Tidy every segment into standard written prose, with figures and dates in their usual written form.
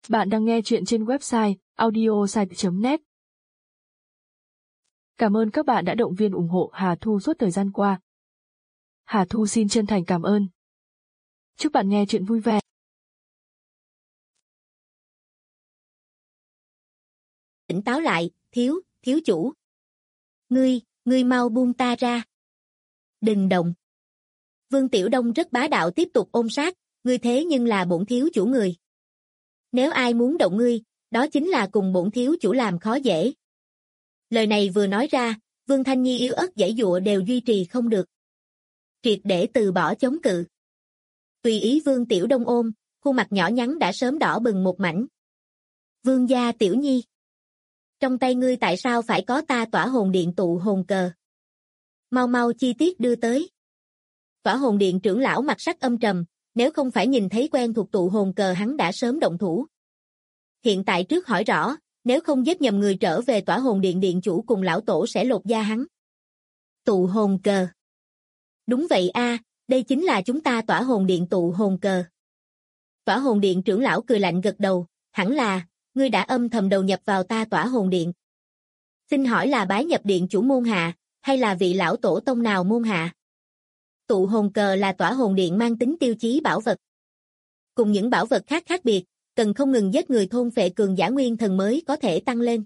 Bạn đang nghe chuyện trên website audiosite.net. Cảm ơn các bạn đã động viên ủng hộ Hà Thu suốt thời gian qua. Hà Thu xin chân thành cảm ơn. Chúc bạn nghe chuyện vui vẻ. Tỉnh táo lại, thiếu chủ. Ngươi mau buông ta ra. Đừng động. Vương Tiểu Đông rất bá đạo tiếp tục ôm sát, ngươi thế nhưng là bổn thiếu chủ người. Nếu ai muốn động ngươi, đó chính là cùng bổn thiếu chủ làm khó dễ. Lời này vừa nói ra, Vương Thanh Nhi yếu ớt giãy giụa đều duy trì không được. Triệt để từ bỏ chống cự. Tùy ý Vương Tiểu Đông ôm, khuôn mặt nhỏ nhắn đã sớm đỏ bừng một mảnh. Vương gia Tiểu Nhi. Trong tay ngươi tại sao phải có ta tỏa hồn điện tụ hồn cờ? Mau chi tiết đưa tới. Tỏa hồn điện trưởng lão mặt sắc âm trầm, nếu không phải nhìn thấy quen thuộc tụ hồn cờ hắn đã sớm động thủ. Hiện tại trước hỏi rõ, nếu không giết nhầm người trở về tỏa hồn điện điện chủ cùng lão tổ sẽ lột da hắn. Tụ hồn cờ. Đúng vậy a, đây chính là chúng ta tỏa hồn điện tụ hồn cờ. Tỏa hồn điện trưởng lão cười lạnh gật đầu, hẳn là, ngươi đã âm thầm đầu nhập vào ta tỏa hồn điện. Xin hỏi là bái nhập điện chủ môn hạ, hay là vị lão tổ tông nào môn hạ? Tụ hồn cờ là tỏa hồn điện mang tính tiêu chí bảo vật. Cùng những bảo vật khác biệt, cần không ngừng giết người thôn phệ cường giả nguyên thần mới có thể tăng lên.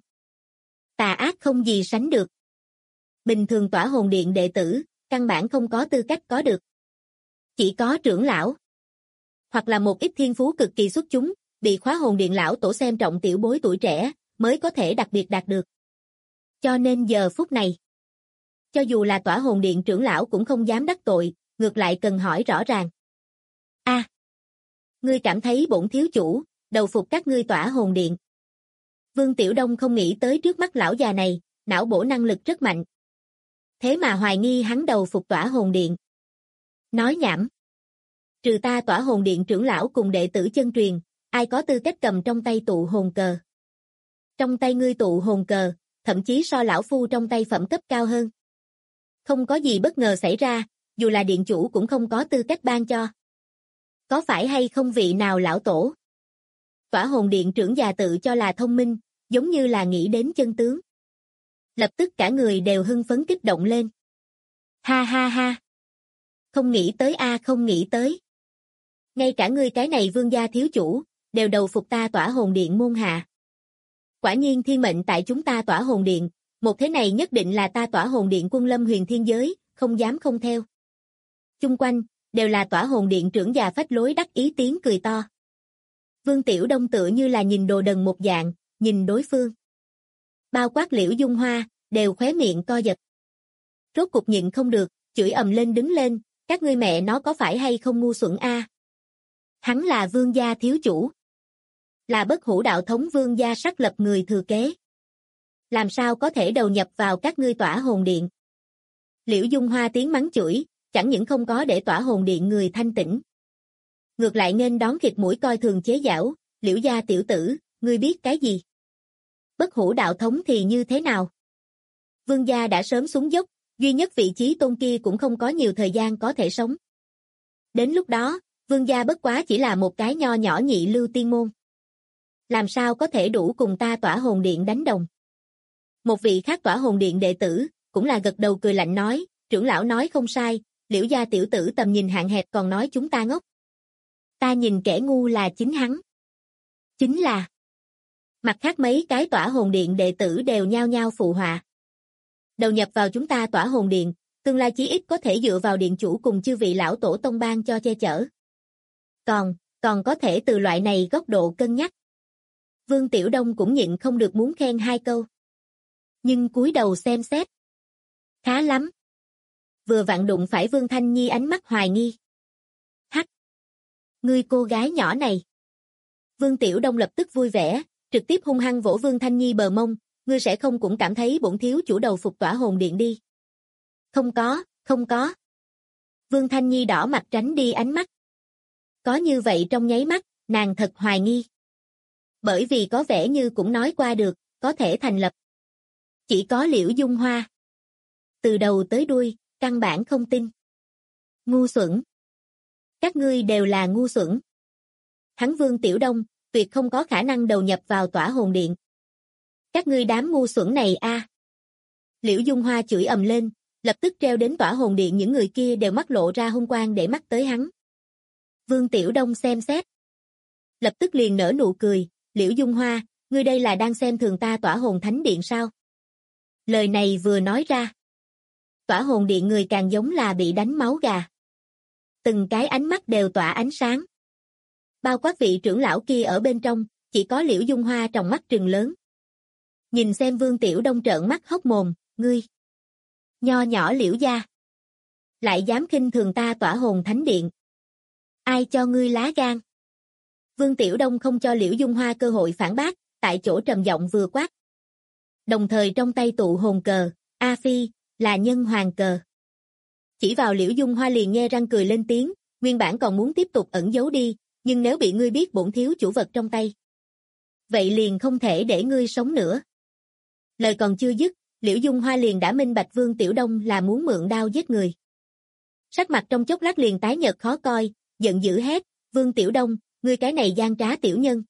Tà ác không gì sánh được. Bình thường tỏa hồn điện đệ tử, căn bản không có tư cách có được. Chỉ có trưởng lão, hoặc là một ít thiên phú cực kỳ xuất chúng, bị khóa hồn điện lão tổ xem trọng tiểu bối tuổi trẻ, mới có thể đặc biệt đạt được. Cho nên giờ phút này, cho dù là tỏa hồn điện trưởng lão cũng không dám đắc tội, ngược lại cần hỏi rõ ràng. A, ngươi cảm thấy bổn thiếu chủ đầu phục các ngươi tỏa hồn điện? Vương Tiểu Đông không nghĩ tới trước mắt lão già này, não bổ năng lực rất mạnh. Thế mà hoài nghi hắn đầu phục tỏa hồn điện. Nói nhảm. Trừ ta tỏa hồn điện trưởng lão cùng đệ tử chân truyền, ai có tư cách cầm trong tay tụ hồn cờ? Trong tay ngươi tụ hồn cờ, thậm chí so lão phu trong tay phẩm cấp cao hơn. Không có gì bất ngờ xảy ra, dù là điện chủ cũng không có tư cách ban cho. Có phải hay không vị nào lão tổ? Tỏa hồn điện trưởng già tự cho là thông minh, giống như là nghĩ đến chân tướng. Lập tức cả người đều hưng phấn kích động lên. Ha ha ha. Không nghĩ tới a, không nghĩ tới. Ngay cả ngươi cái này vương gia thiếu chủ, đều đầu phục ta tỏa hồn điện môn hạ. Quả nhiên thiên mệnh tại chúng ta tỏa hồn điện, một thế này nhất định là ta tỏa hồn điện quân lâm huyền thiên giới, không dám không theo. Chung quanh, đều là tỏa hồn điện trưởng già phách lối đắc ý tiếng cười to. Vương Tiểu Đông tựa như là nhìn đồ đần một dạng, nhìn đối phương. Bao quát Liễu Dung Hoa, đều khóe miệng co giật. Rốt cục nhịn không được, chửi ầm lên đứng lên, các ngươi mẹ nó có phải hay không ngu xuẩn a? Hắn là vương gia thiếu chủ. Là bất hủ đạo thống vương gia sắc lập người thừa kế. Làm sao có thể đầu nhập vào các ngươi tỏa hồn điện? Liễu Dung Hoa tiếng mắng chửi, chẳng những không có để tỏa hồn điện người thanh tĩnh. Ngược lại nên đón khịt mũi coi thường chế giễu, Liễu gia tiểu tử, ngươi biết cái gì? Bất hủ đạo thống thì như thế nào? Vương gia đã sớm xuống dốc, duy nhất vị trí tôn kia cũng không có nhiều thời gian có thể sống. Đến lúc đó, vương gia bất quá chỉ là một cái nho nhỏ nhị lưu tiên môn. Làm sao có thể đủ cùng ta tỏa hồn điện đánh đồng? Một vị khác tỏa hồn điện đệ tử, cũng là gật đầu cười lạnh nói, trưởng lão nói không sai, Liễu gia tiểu tử tầm nhìn hạn hẹp còn nói chúng ta ngốc. Ta nhìn kẻ ngu là chính hắn. Chính là. Mặt khác mấy cái tỏa hồn điện đệ tử đều nhao nhao phụ họa. Đầu nhập vào chúng ta tỏa hồn điện, tương lai chí ít có thể dựa vào điện chủ cùng chư vị lão tổ tông ban cho che chở. Còn có thể từ loại này góc độ cân nhắc. Vương Tiểu Đông cũng nhịn không được muốn khen hai câu. Nhưng cúi đầu xem xét. Khá lắm. Vừa vặn đụng phải Vương Thanh Nhi ánh mắt hoài nghi. Hắc. Ngươi cô gái nhỏ này. Vương Tiểu Đông lập tức vui vẻ, trực tiếp hung hăng vỗ Vương Thanh Nhi bờ mông, ngươi sẽ không cũng cảm thấy bổn thiếu chủ đầu phục tỏa hồn điện đi. Không có. Vương Thanh Nhi đỏ mặt tránh đi ánh mắt. Có như vậy trong nháy mắt, nàng thật hoài nghi. Bởi vì có vẻ như cũng nói qua được, có thể thành lập. Chỉ có Liễu Dung Hoa. Từ đầu tới đuôi, căn bản không tin. Ngu xuẩn. Các ngươi đều là ngu xuẩn. Hắn Vương Tiểu Đông, tuyệt không có khả năng đầu nhập vào tỏa hồn điện. Các ngươi đám ngu xuẩn này a! Liễu Dung Hoa chửi ầm lên, lập tức treo đến tỏa hồn điện, những người kia đều mắt lộ ra hung quang để mắt tới hắn. Vương Tiểu Đông xem xét, lập tức liền nở nụ cười, Liễu Dung Hoa, ngươi đây là đang xem thường ta tỏa hồn thánh điện sao? Lời này vừa nói ra, tỏa hồn điện người càng giống là bị đánh máu gà. Từng cái ánh mắt đều tỏa ánh sáng. Bao quát vị trưởng lão kia ở bên trong, chỉ có Liễu Dung Hoa trong mắt trừng lớn. Nhìn xem Vương Tiểu Đông trợn mắt hốc mồm, ngươi. Nho nhỏ Liễu gia. Lại dám khinh thường ta tỏa hồn thánh điện. Ai cho ngươi lá gan? Vương Tiểu Đông không cho Liễu Dung Hoa cơ hội phản bác, tại chỗ trầm giọng vừa quát. Đồng thời trong tay tụ hồn cờ, A Phi, là nhân hoàng cờ. Chỉ vào Liễu Dung Hoa liền nhe răng cười lên tiếng, nguyên bản còn muốn tiếp tục ẩn giấu đi, nhưng nếu bị ngươi biết bổn thiếu chủ vật trong tay, vậy liền không thể để ngươi sống nữa. Lời còn chưa dứt, Liễu Dung Hoa liền đã minh bạch Vương Tiểu Đông là muốn mượn đao giết người. Sắc mặt trong chốc lát liền tái nhợt khó coi, giận dữ hét, Vương Tiểu Đông, ngươi cái này gian trá tiểu nhân.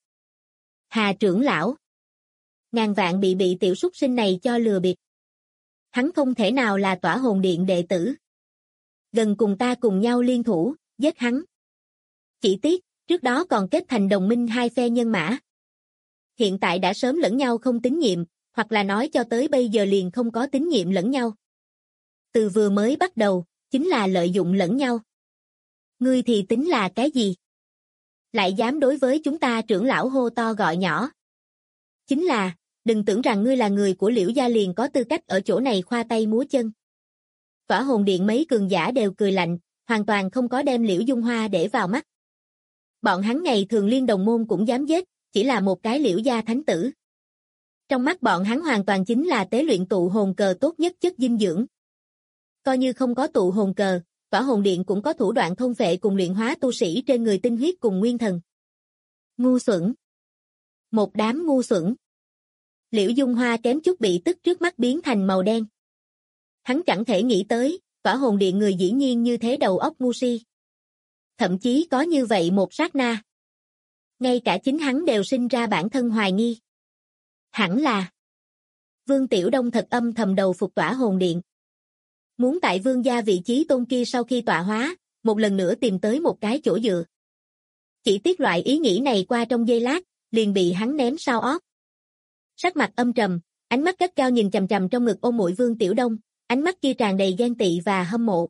Hà trưởng lão. Ngàn vạn bị tiểu súc sinh này cho lừa bịp. Hắn không thể nào là tỏa hồn điện đệ tử. Gần cùng ta cùng nhau liên thủ, giết hắn. Chỉ tiếc, trước đó còn kết thành đồng minh hai phe nhân mã. Hiện tại đã sớm lẫn nhau không tín nhiệm, hoặc là nói cho tới bây giờ liền không có tín nhiệm lẫn nhau. Từ vừa mới bắt đầu, chính là lợi dụng lẫn nhau. Ngươi thì tính là cái gì? Lại dám đối với chúng ta trưởng lão hô to gọi nhỏ. Chính là, đừng tưởng rằng ngươi là người của Liễu gia liền có tư cách ở chỗ này khoa tay múa chân. Tỏa hồn điện mấy cường giả đều cười lạnh, hoàn toàn không có đem Liễu Dung Hoa để vào mắt. Bọn hắn ngày thường liên đồng môn cũng dám giết, chỉ là một cái Liễu gia thánh tử. Trong mắt bọn hắn hoàn toàn chính là tế luyện tụ hồn cờ tốt nhất chất dinh dưỡng. Coi như không có tụ hồn cờ, tỏa hồn điện cũng có thủ đoạn thôn phệ cùng luyện hóa tu sĩ trên người tinh huyết cùng nguyên thần. Ngu xuẩn. Một đám ngu xuẩn. Liễu Dung Hoa kém chút bị tức trước mắt biến thành màu đen. Hắn chẳng thể nghĩ tới, tỏa hồn điện người dĩ nhiên như thế đầu óc ngu si. Thậm chí có như vậy một sát na. Ngay cả chính hắn đều sinh ra bản thân hoài nghi. Hẳn là Vương Tiểu Đông thật âm thầm đầu phục tỏa hồn điện. Muốn tại vương gia vị trí tôn kia sau khi tọa hóa, một lần nữa tìm tới một cái chỗ dựa. Chỉ tiếc loại ý nghĩ này qua trong giây lát, liền bị hắn ném sau ót. Sắc mặt âm trầm, ánh mắt gắt cao nhìn chằm chằm trong ngực ôm muội Vương Tiểu Đông, ánh mắt kia tràn đầy ghen tị và hâm mộ.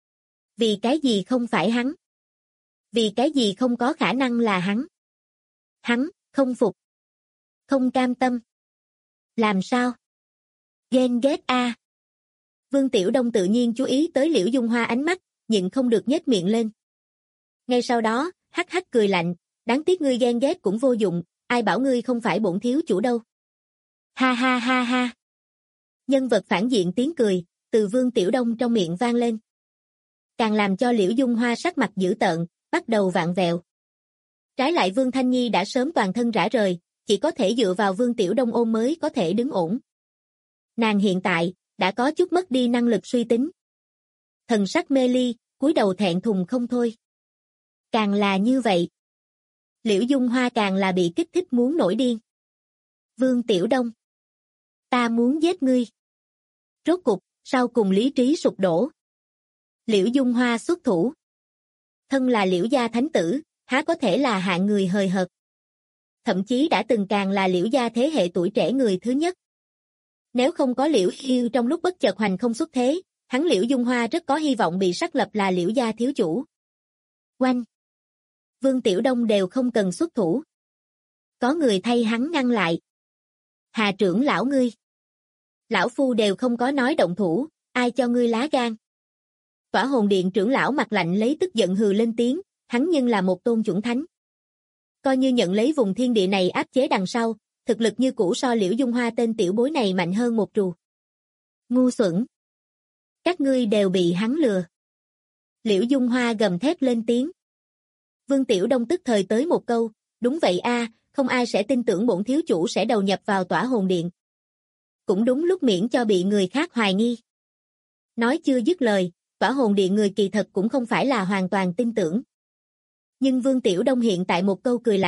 Vì cái gì không phải hắn? Vì cái gì không có khả năng là hắn? Hắn, không phục. Không cam tâm. Làm sao? Ghen ghét a. Vương Tiểu Đông tự nhiên chú ý tới Liễu Dung Hoa ánh mắt, nhịn không được nhếch miệng lên. Ngay sau đó, hắc hắc cười lạnh, đáng tiếc ngươi ghen ghét cũng vô dụng, ai bảo ngươi không phải bổn thiếu chủ đâu. Ha ha ha ha. Nhân vật phản diện tiếng cười, từ Vương Tiểu Đông trong miệng vang lên. Càng làm cho Liễu Dung Hoa sắc mặt dữ tợn, bắt đầu vặn vẹo. Trái lại Vương Thanh Nhi đã sớm toàn thân rã rời, chỉ có thể dựa vào Vương Tiểu Đông ôm mới có thể đứng ổn. Nàng hiện tại, đã có chút mất đi năng lực suy tính. Thần sắc mê ly, cúi đầu thẹn thùng không thôi. Càng là như vậy, Liễu Dung Hoa càng là bị kích thích muốn nổi điên. Vương Tiểu Đông, ta muốn giết ngươi. Rốt cục, sau cùng lý trí sụp đổ. Liễu Dung Hoa xuất thủ. Thân là Liễu gia thánh tử, há có thể là hạng người hời hợt. Thậm chí đã từng càng là Liễu gia thế hệ tuổi trẻ người thứ nhất. Nếu không có Liễu Yêu trong lúc bất chợt hoành không xuất thế, hắn Liễu Dung Hoa rất có hy vọng bị xác lập là Liễu gia thiếu chủ. Oanh! Vương Tiểu Đông đều không cần xuất thủ. Có người thay hắn ngăn lại. Hà trưởng lão ngươi. Lão phu đều không có nói động thủ, ai cho ngươi lá gan. Tỏa hồn điện trưởng lão mặt lạnh lấy tức giận hừ lên tiếng, hắn nhưng là một tôn chuẩn thánh. Coi như nhận lấy vùng thiên địa này áp chế đằng sau, thực lực như cũ so Liễu Dung Hoa tên tiểu bối này mạnh hơn một trù. Ngu xuẩn. Các ngươi đều bị hắn lừa. Liễu Dung Hoa gầm thét lên tiếng. Vương Tiểu Đông tức thời tới một câu, đúng vậy a, không ai sẽ tin tưởng bổn thiếu chủ sẽ đầu nhập vào tỏa hồn điện. Cũng đúng lúc miễn cho bị người khác hoài nghi. Nói chưa dứt lời, tỏa hồn điện người kỳ thật cũng không phải là hoàn toàn tin tưởng. Nhưng Vương Tiểu Đông hiện tại một câu cười lạnh,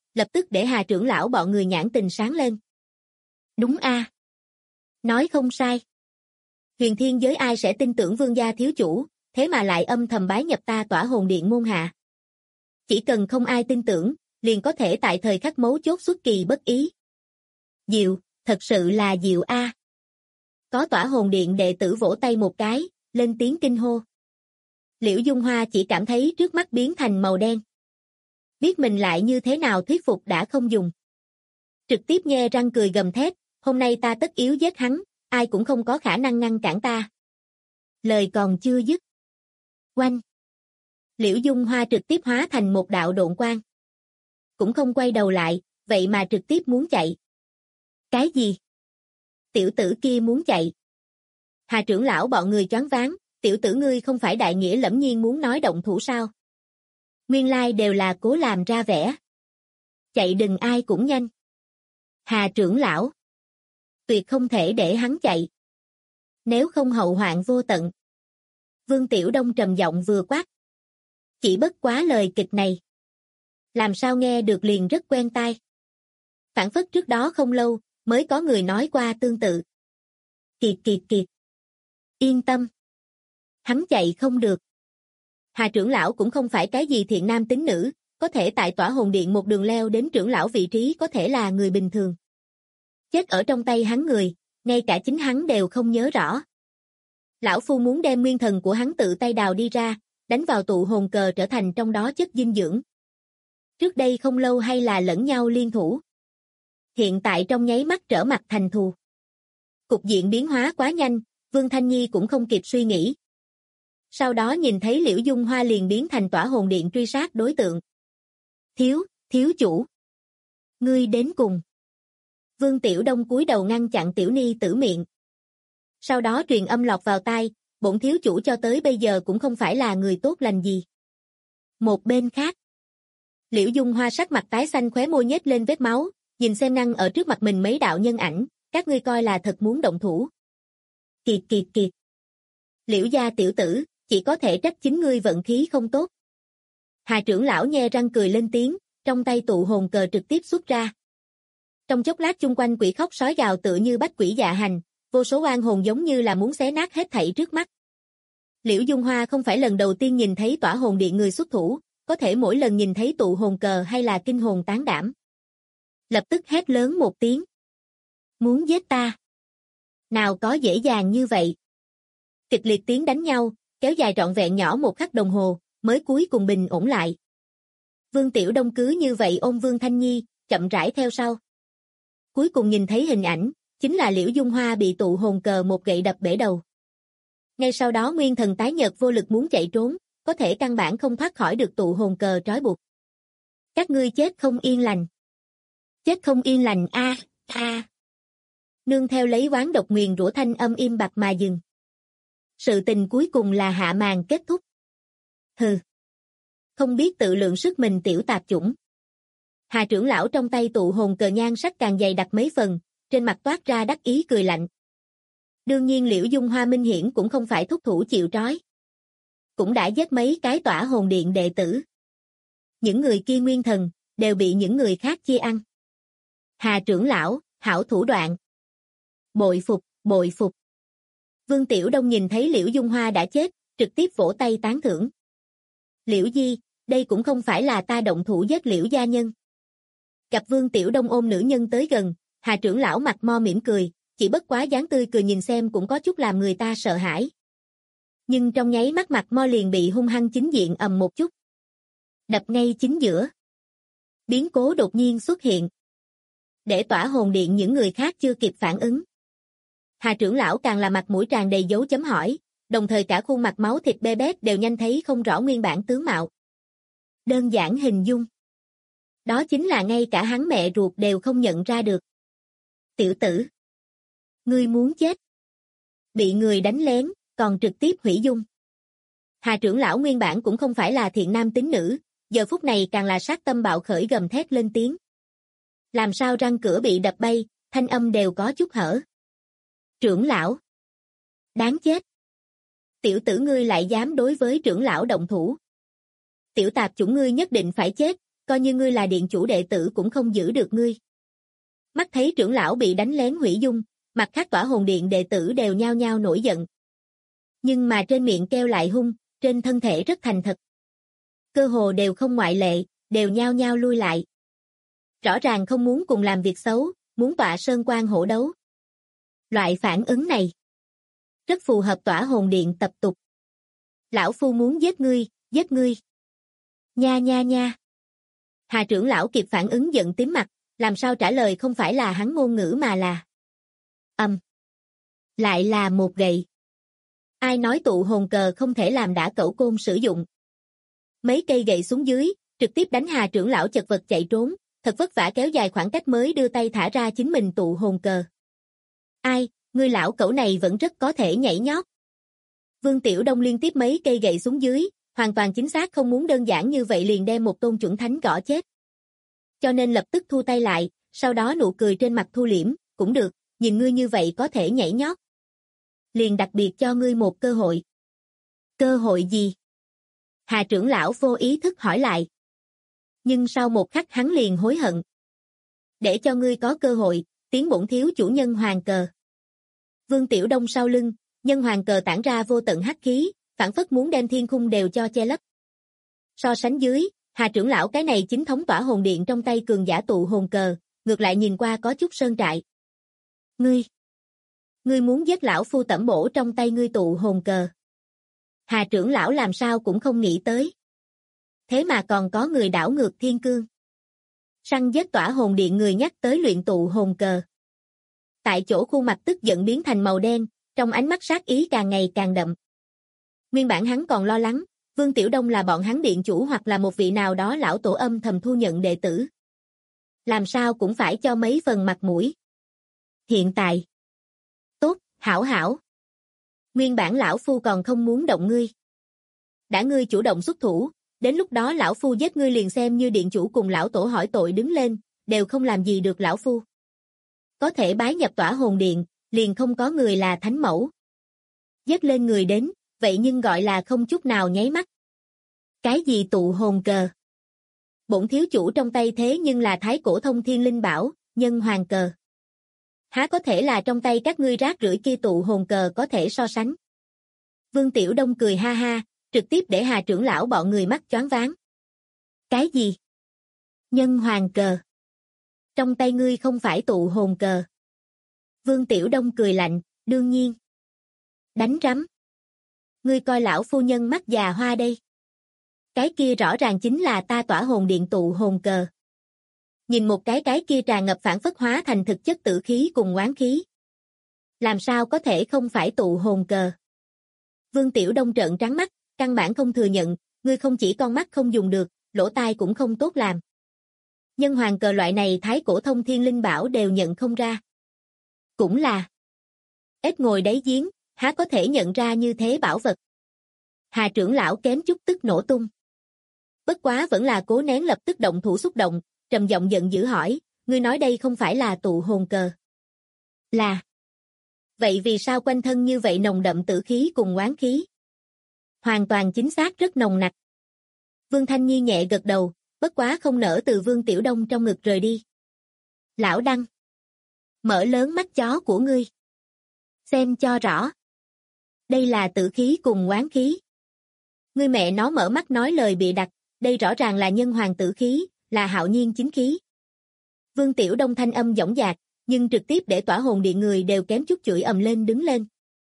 lập tức để Hà trưởng lão bọn người nhãn tình sáng lên. Đúng a, nói không sai. Huyền thiên giới ai sẽ tin tưởng vương gia thiếu chủ, thế mà lại âm thầm bái nhập ta Tỏa Hồn Điện môn hạ. Chỉ cần không ai tin tưởng, liền có thể tại thời khắc mấu chốt xuất kỳ bất ý. Diệu, thật sự là diệu a. Có Tỏa Hồn Điện đệ tử vỗ tay một cái, lên tiếng kinh hô. Liễu Dung Hoa chỉ cảm thấy trước mắt biến thành màu đen. Biết mình lại như thế nào thuyết phục đã không dùng. Trực tiếp nhe răng cười gầm thét, hôm nay ta tất yếu giết hắn, ai cũng không có khả năng ngăn cản ta. Lời còn chưa dứt. Oanh! Liễu Dung Hoa trực tiếp hóa thành một đạo độn quang. Cũng không quay đầu lại, vậy mà trực tiếp muốn chạy. Cái gì? Tiểu tử kia muốn chạy. Hà trưởng lão bọn người choáng váng, tiểu tử ngươi không phải đại nghĩa lẫm nhiên muốn nói động thủ sao? Nguyên lai đều là cố làm ra vẻ. Chạy đừng ai cũng nhanh. Hà trưởng lão. Tuyệt không thể để hắn chạy. Nếu không hậu hoạn vô tận. Vương Tiểu Đông trầm giọng vừa quát. Chỉ bất quá lời kịch này. Làm sao nghe được liền rất quen tai. Phản phất trước đó không lâu, mới có người nói qua tương tự. Kiệt kiệt kiệt. Yên tâm. Hắn chạy không được. Hà trưởng lão cũng không phải cái gì thiện nam tín nữ, có thể tại Tỏa Hồn Điện một đường leo đến trưởng lão vị trí có thể là người bình thường. Chết ở trong tay hắn người, ngay cả chính hắn đều không nhớ rõ. Lão phu muốn đem nguyên thần của hắn tự tay đào đi ra, đánh vào tụ hồn cờ trở thành trong đó chất dinh dưỡng. Trước đây không lâu hay là lẫn nhau liên thủ. Hiện tại trong nháy mắt trở mặt thành thù. Cục diện biến hóa quá nhanh, Vương Thanh Nhi cũng không kịp suy nghĩ. Sau đó nhìn thấy Liễu Dung Hoa liền biến thành Tỏa Hồn Điện truy sát đối tượng. Thiếu chủ. Ngươi đến cùng. Vương Tiểu Đông cúi đầu ngăn chặn Tiểu Ni Tử miệng. Sau đó truyền âm lọt vào tai, bổn thiếu chủ cho tới bây giờ cũng không phải là người tốt lành gì. Một bên khác. Liễu Dung Hoa sắc mặt tái xanh khóe môi nhếch lên vết máu, nhìn xem ngăn ở trước mặt mình mấy đạo nhân ảnh, các ngươi coi là thật muốn động thủ. Kiệt kiệt kiệt. Liễu gia tiểu tử, chỉ có thể trách chính ngươi vận khí không tốt. Hà trưởng lão nhe răng cười lên tiếng, trong tay tụ hồn cờ trực tiếp xuất ra. Trong chốc lát chung quanh quỷ khóc sói gào tựa như bách quỷ dạ hành, vô số oan hồn giống như là muốn xé nát hết thảy trước mắt. Liễu Dung Hoa không phải lần đầu tiên nhìn thấy Tỏa Hồn Điện người xuất thủ, có thể mỗi lần nhìn thấy tụ hồn cờ hay là kinh hồn tán đảm. Lập tức hét lớn một tiếng. Muốn giết ta? Nào có dễ dàng như vậy. Kịch liệt tiếng đánh nhau, kéo dài trọn vẹn nhỏ một khắc đồng hồ, mới cuối cùng bình ổn lại. Vương Tiểu Đông cứ như vậy ôm Vương Thanh Nhi, chậm rãi theo sau. Cuối cùng nhìn thấy hình ảnh, chính là Liễu Dung Hoa bị tụ hồn cờ một gậy đập bể đầu. Ngay sau đó nguyên thần tái nhợt vô lực muốn chạy trốn, có thể căn bản không thoát khỏi được tụ hồn cờ trói buộc. Các ngươi chết không yên lành. Chết không yên lành a a. Nương theo lấy oán độc nguyền rủa thanh âm im bặt mà dừng. Sự tình cuối cùng là hạ màn kết thúc. Hừ. Không biết tự lượng sức mình tiểu tạp chủng. Hà trưởng lão trong tay tụ hồn cờ nhan sắc càng dày đặc mấy phần, trên mặt toát ra đắc ý cười lạnh. Đương nhiên Liễu Dung Hoa minh hiển cũng không phải thúc thủ chịu trói. Cũng đã giết mấy cái Tỏa Hồn Điện đệ tử. Những người kia nguyên thần, đều bị những người khác chia ăn. Hà trưởng lão, hảo thủ đoạn. Bội phục, bội phục. Vương Tiểu Đông nhìn thấy Liễu Dung Hoa đã chết, trực tiếp vỗ tay tán thưởng. Liễu Di, đây cũng không phải là ta động thủ giết Liễu gia nhân. Gặp Vương Tiểu Đông ôm nữ nhân tới gần, Hà trưởng lão mặt mo mỉm cười, chỉ bất quá dáng tươi cười nhìn xem cũng có chút làm người ta sợ hãi. Nhưng trong nháy mắt mặt mo liền bị hung hăng chính diện ầm một chút. Đập ngay chính giữa. Biến cố đột nhiên xuất hiện. Để Tỏa Hồn Điện những người khác chưa kịp phản ứng. Hà trưởng lão càng là mặt mũi tràn đầy dấu chấm hỏi, đồng thời cả khuôn mặt máu thịt bê bết đều nhanh thấy không rõ nguyên bản tướng mạo. Đơn giản hình dung. Đó chính là ngay cả hắn mẹ ruột đều không nhận ra được. Tiểu tử. Ngươi muốn chết. Bị người đánh lén, còn trực tiếp hủy dung. Hà trưởng lão nguyên bản cũng không phải là thiện nam tín nữ, giờ phút này càng là sát tâm bạo khởi gầm thét lên tiếng. Làm sao răng cửa bị đập bay, thanh âm đều có chút hở. Trưởng lão. Đáng chết. Tiểu tử ngươi lại dám đối với trưởng lão động thủ. Tiểu tạp chủng ngươi nhất định phải chết, coi như ngươi là điện chủ đệ tử cũng không giữ được ngươi. Mắt thấy trưởng lão bị đánh lén hủy dung, mặt khác tỏa hồn điện đệ tử đều nhao nhao nổi giận. Nhưng mà trên miệng kêu lại hung, trên thân thể rất thành thật. Cơ hồ đều không ngoại lệ, đều nhao nhao lui lại. Rõ ràng không muốn cùng làm việc xấu, muốn tọa sơn quan hổ đấu. Loại phản ứng này rất phù hợp tỏa hồn điện tập tục. Lão phu muốn giết ngươi, giết ngươi. Nha nha nha. Hà trưởng lão kịp phản ứng giận tím mặt, làm sao trả lời không phải là hắn ngôn ngữ mà là lại là một gậy. Ai nói tụ hồn cờ không thể làm đả cẩu côn sử dụng. Mấy cây gậy xuống dưới, trực tiếp đánh Hà trưởng lão chật vật chạy trốn, thật vất vả kéo dài khoảng cách mới đưa tay thả ra chính mình tụ hồn cờ. Ai, ngươi lão cẩu này vẫn rất có thể nhảy nhót. Vương Tiểu Đông liên tiếp mấy cây gậy xuống dưới, hoàn toàn chính xác không muốn đơn giản như vậy liền đem một tôn chuẩn thánh gõ chết. Cho nên lập tức thu tay lại, sau đó nụ cười trên mặt thu liễm, cũng được, nhìn ngươi như vậy có thể nhảy nhót. Liền đặc biệt cho ngươi một cơ hội. Cơ hội gì? Hà trưởng lão vô ý thức hỏi lại. Nhưng sau một khắc hắn liền hối hận. Để cho ngươi có cơ hội, tiến bổn thiếu chủ nhân hoàng cờ. Vương Tiểu Đông sau lưng, nhân hoàng cờ tản ra vô tận hắc khí, phảng phất muốn đem thiên khung đều cho che lấp. So sánh dưới, Hà trưởng lão cái này chính thống tỏa hồn điện trong tay cường giả tụ hồn cờ, ngược lại nhìn qua có chút sơn trại. Ngươi muốn giết lão phu tẩm bổ trong tay ngươi tụ hồn cờ. Hà trưởng lão làm sao cũng không nghĩ tới. Thế mà còn có người đảo ngược thiên cương. Săn giết tỏa hồn điện người nhắc tới luyện tụ hồn cờ. Tại chỗ khuôn mặt tức giận biến thành màu đen, trong ánh mắt sát ý càng ngày càng đậm. Nguyên bản hắn còn lo lắng, Vương Tiểu Đông là bọn hắn điện chủ hoặc là một vị nào đó lão tổ âm thầm thu nhận đệ tử. Làm sao cũng phải cho mấy phần mặt mũi. Hiện tại. Tốt, hảo hảo. Nguyên bản lão phu còn không muốn động ngươi. Đã ngươi chủ động xuất thủ, đến lúc đó lão phu giết ngươi liền xem như điện chủ cùng lão tổ hỏi tội đứng lên, đều không làm gì được lão phu. Có thể bái nhập tỏa hồn điện, liền không có người là thánh mẫu. Giết lên người đến, vậy nhưng gọi là không chút nào nháy mắt. Cái gì tụ hồn cờ? Bổn thiếu chủ trong tay thế nhưng là thái cổ thông thiên linh bảo, nhân hoàng cờ. Há có thể là trong tay các ngươi rác rưởi kia tụ hồn cờ có thể so sánh. Vương Tiểu Đông cười ha ha, trực tiếp để Hà trưởng lão bọn người mắt choáng váng. Cái gì? Nhân hoàng cờ. Trong tay ngươi không phải tụ hồn cờ. Vương Tiểu Đông cười lạnh, đương nhiên. Đánh rắm. Ngươi coi lão phu nhân mắt già hoa đây. Cái kia rõ ràng chính là ta tỏa hồn điện tụ hồn cờ. Nhìn một cái kia tràn ngập phản phất hóa thành thực chất tử khí cùng oán khí. Làm sao có thể không phải tụ hồn cờ? Vương Tiểu Đông trợn trắng mắt, căn bản không thừa nhận, ngươi không chỉ con mắt không dùng được, lỗ tai cũng không tốt làm. Nhân hoàng cờ loại này thái cổ thông thiên linh bảo đều nhận không ra. Cũng là. Ếch ngồi đáy giếng, há có thể nhận ra như thế bảo vật. Hà trưởng lão kém chút tức nổ tung. Bất quá vẫn là cố nén lập tức động thủ xúc động, trầm giọng giận dữ hỏi, ngươi nói đây không phải là tụ hồn cờ. Là. Vậy vì sao quanh thân như vậy nồng đậm tử khí cùng oán khí? Hoàn toàn chính xác rất nồng nặc. Vương Thanh Nhi nhẹ gật đầu, bất quá không nỡ từ Vương Tiểu Đông trong ngực rời đi. Lão Đăng. Mở lớn mắt chó của ngươi. Xem cho rõ. Đây là tử khí cùng oán khí. Ngươi mẹ nó mở mắt nói lời bịa đặt, đây rõ ràng là nhân hoàng tử khí, là hạo nhiên chính khí. Vương Tiểu Đông thanh âm dõng dạc, nhưng trực tiếp để tỏa hồn điện người đều kém chút chửi ầm lên đứng lên.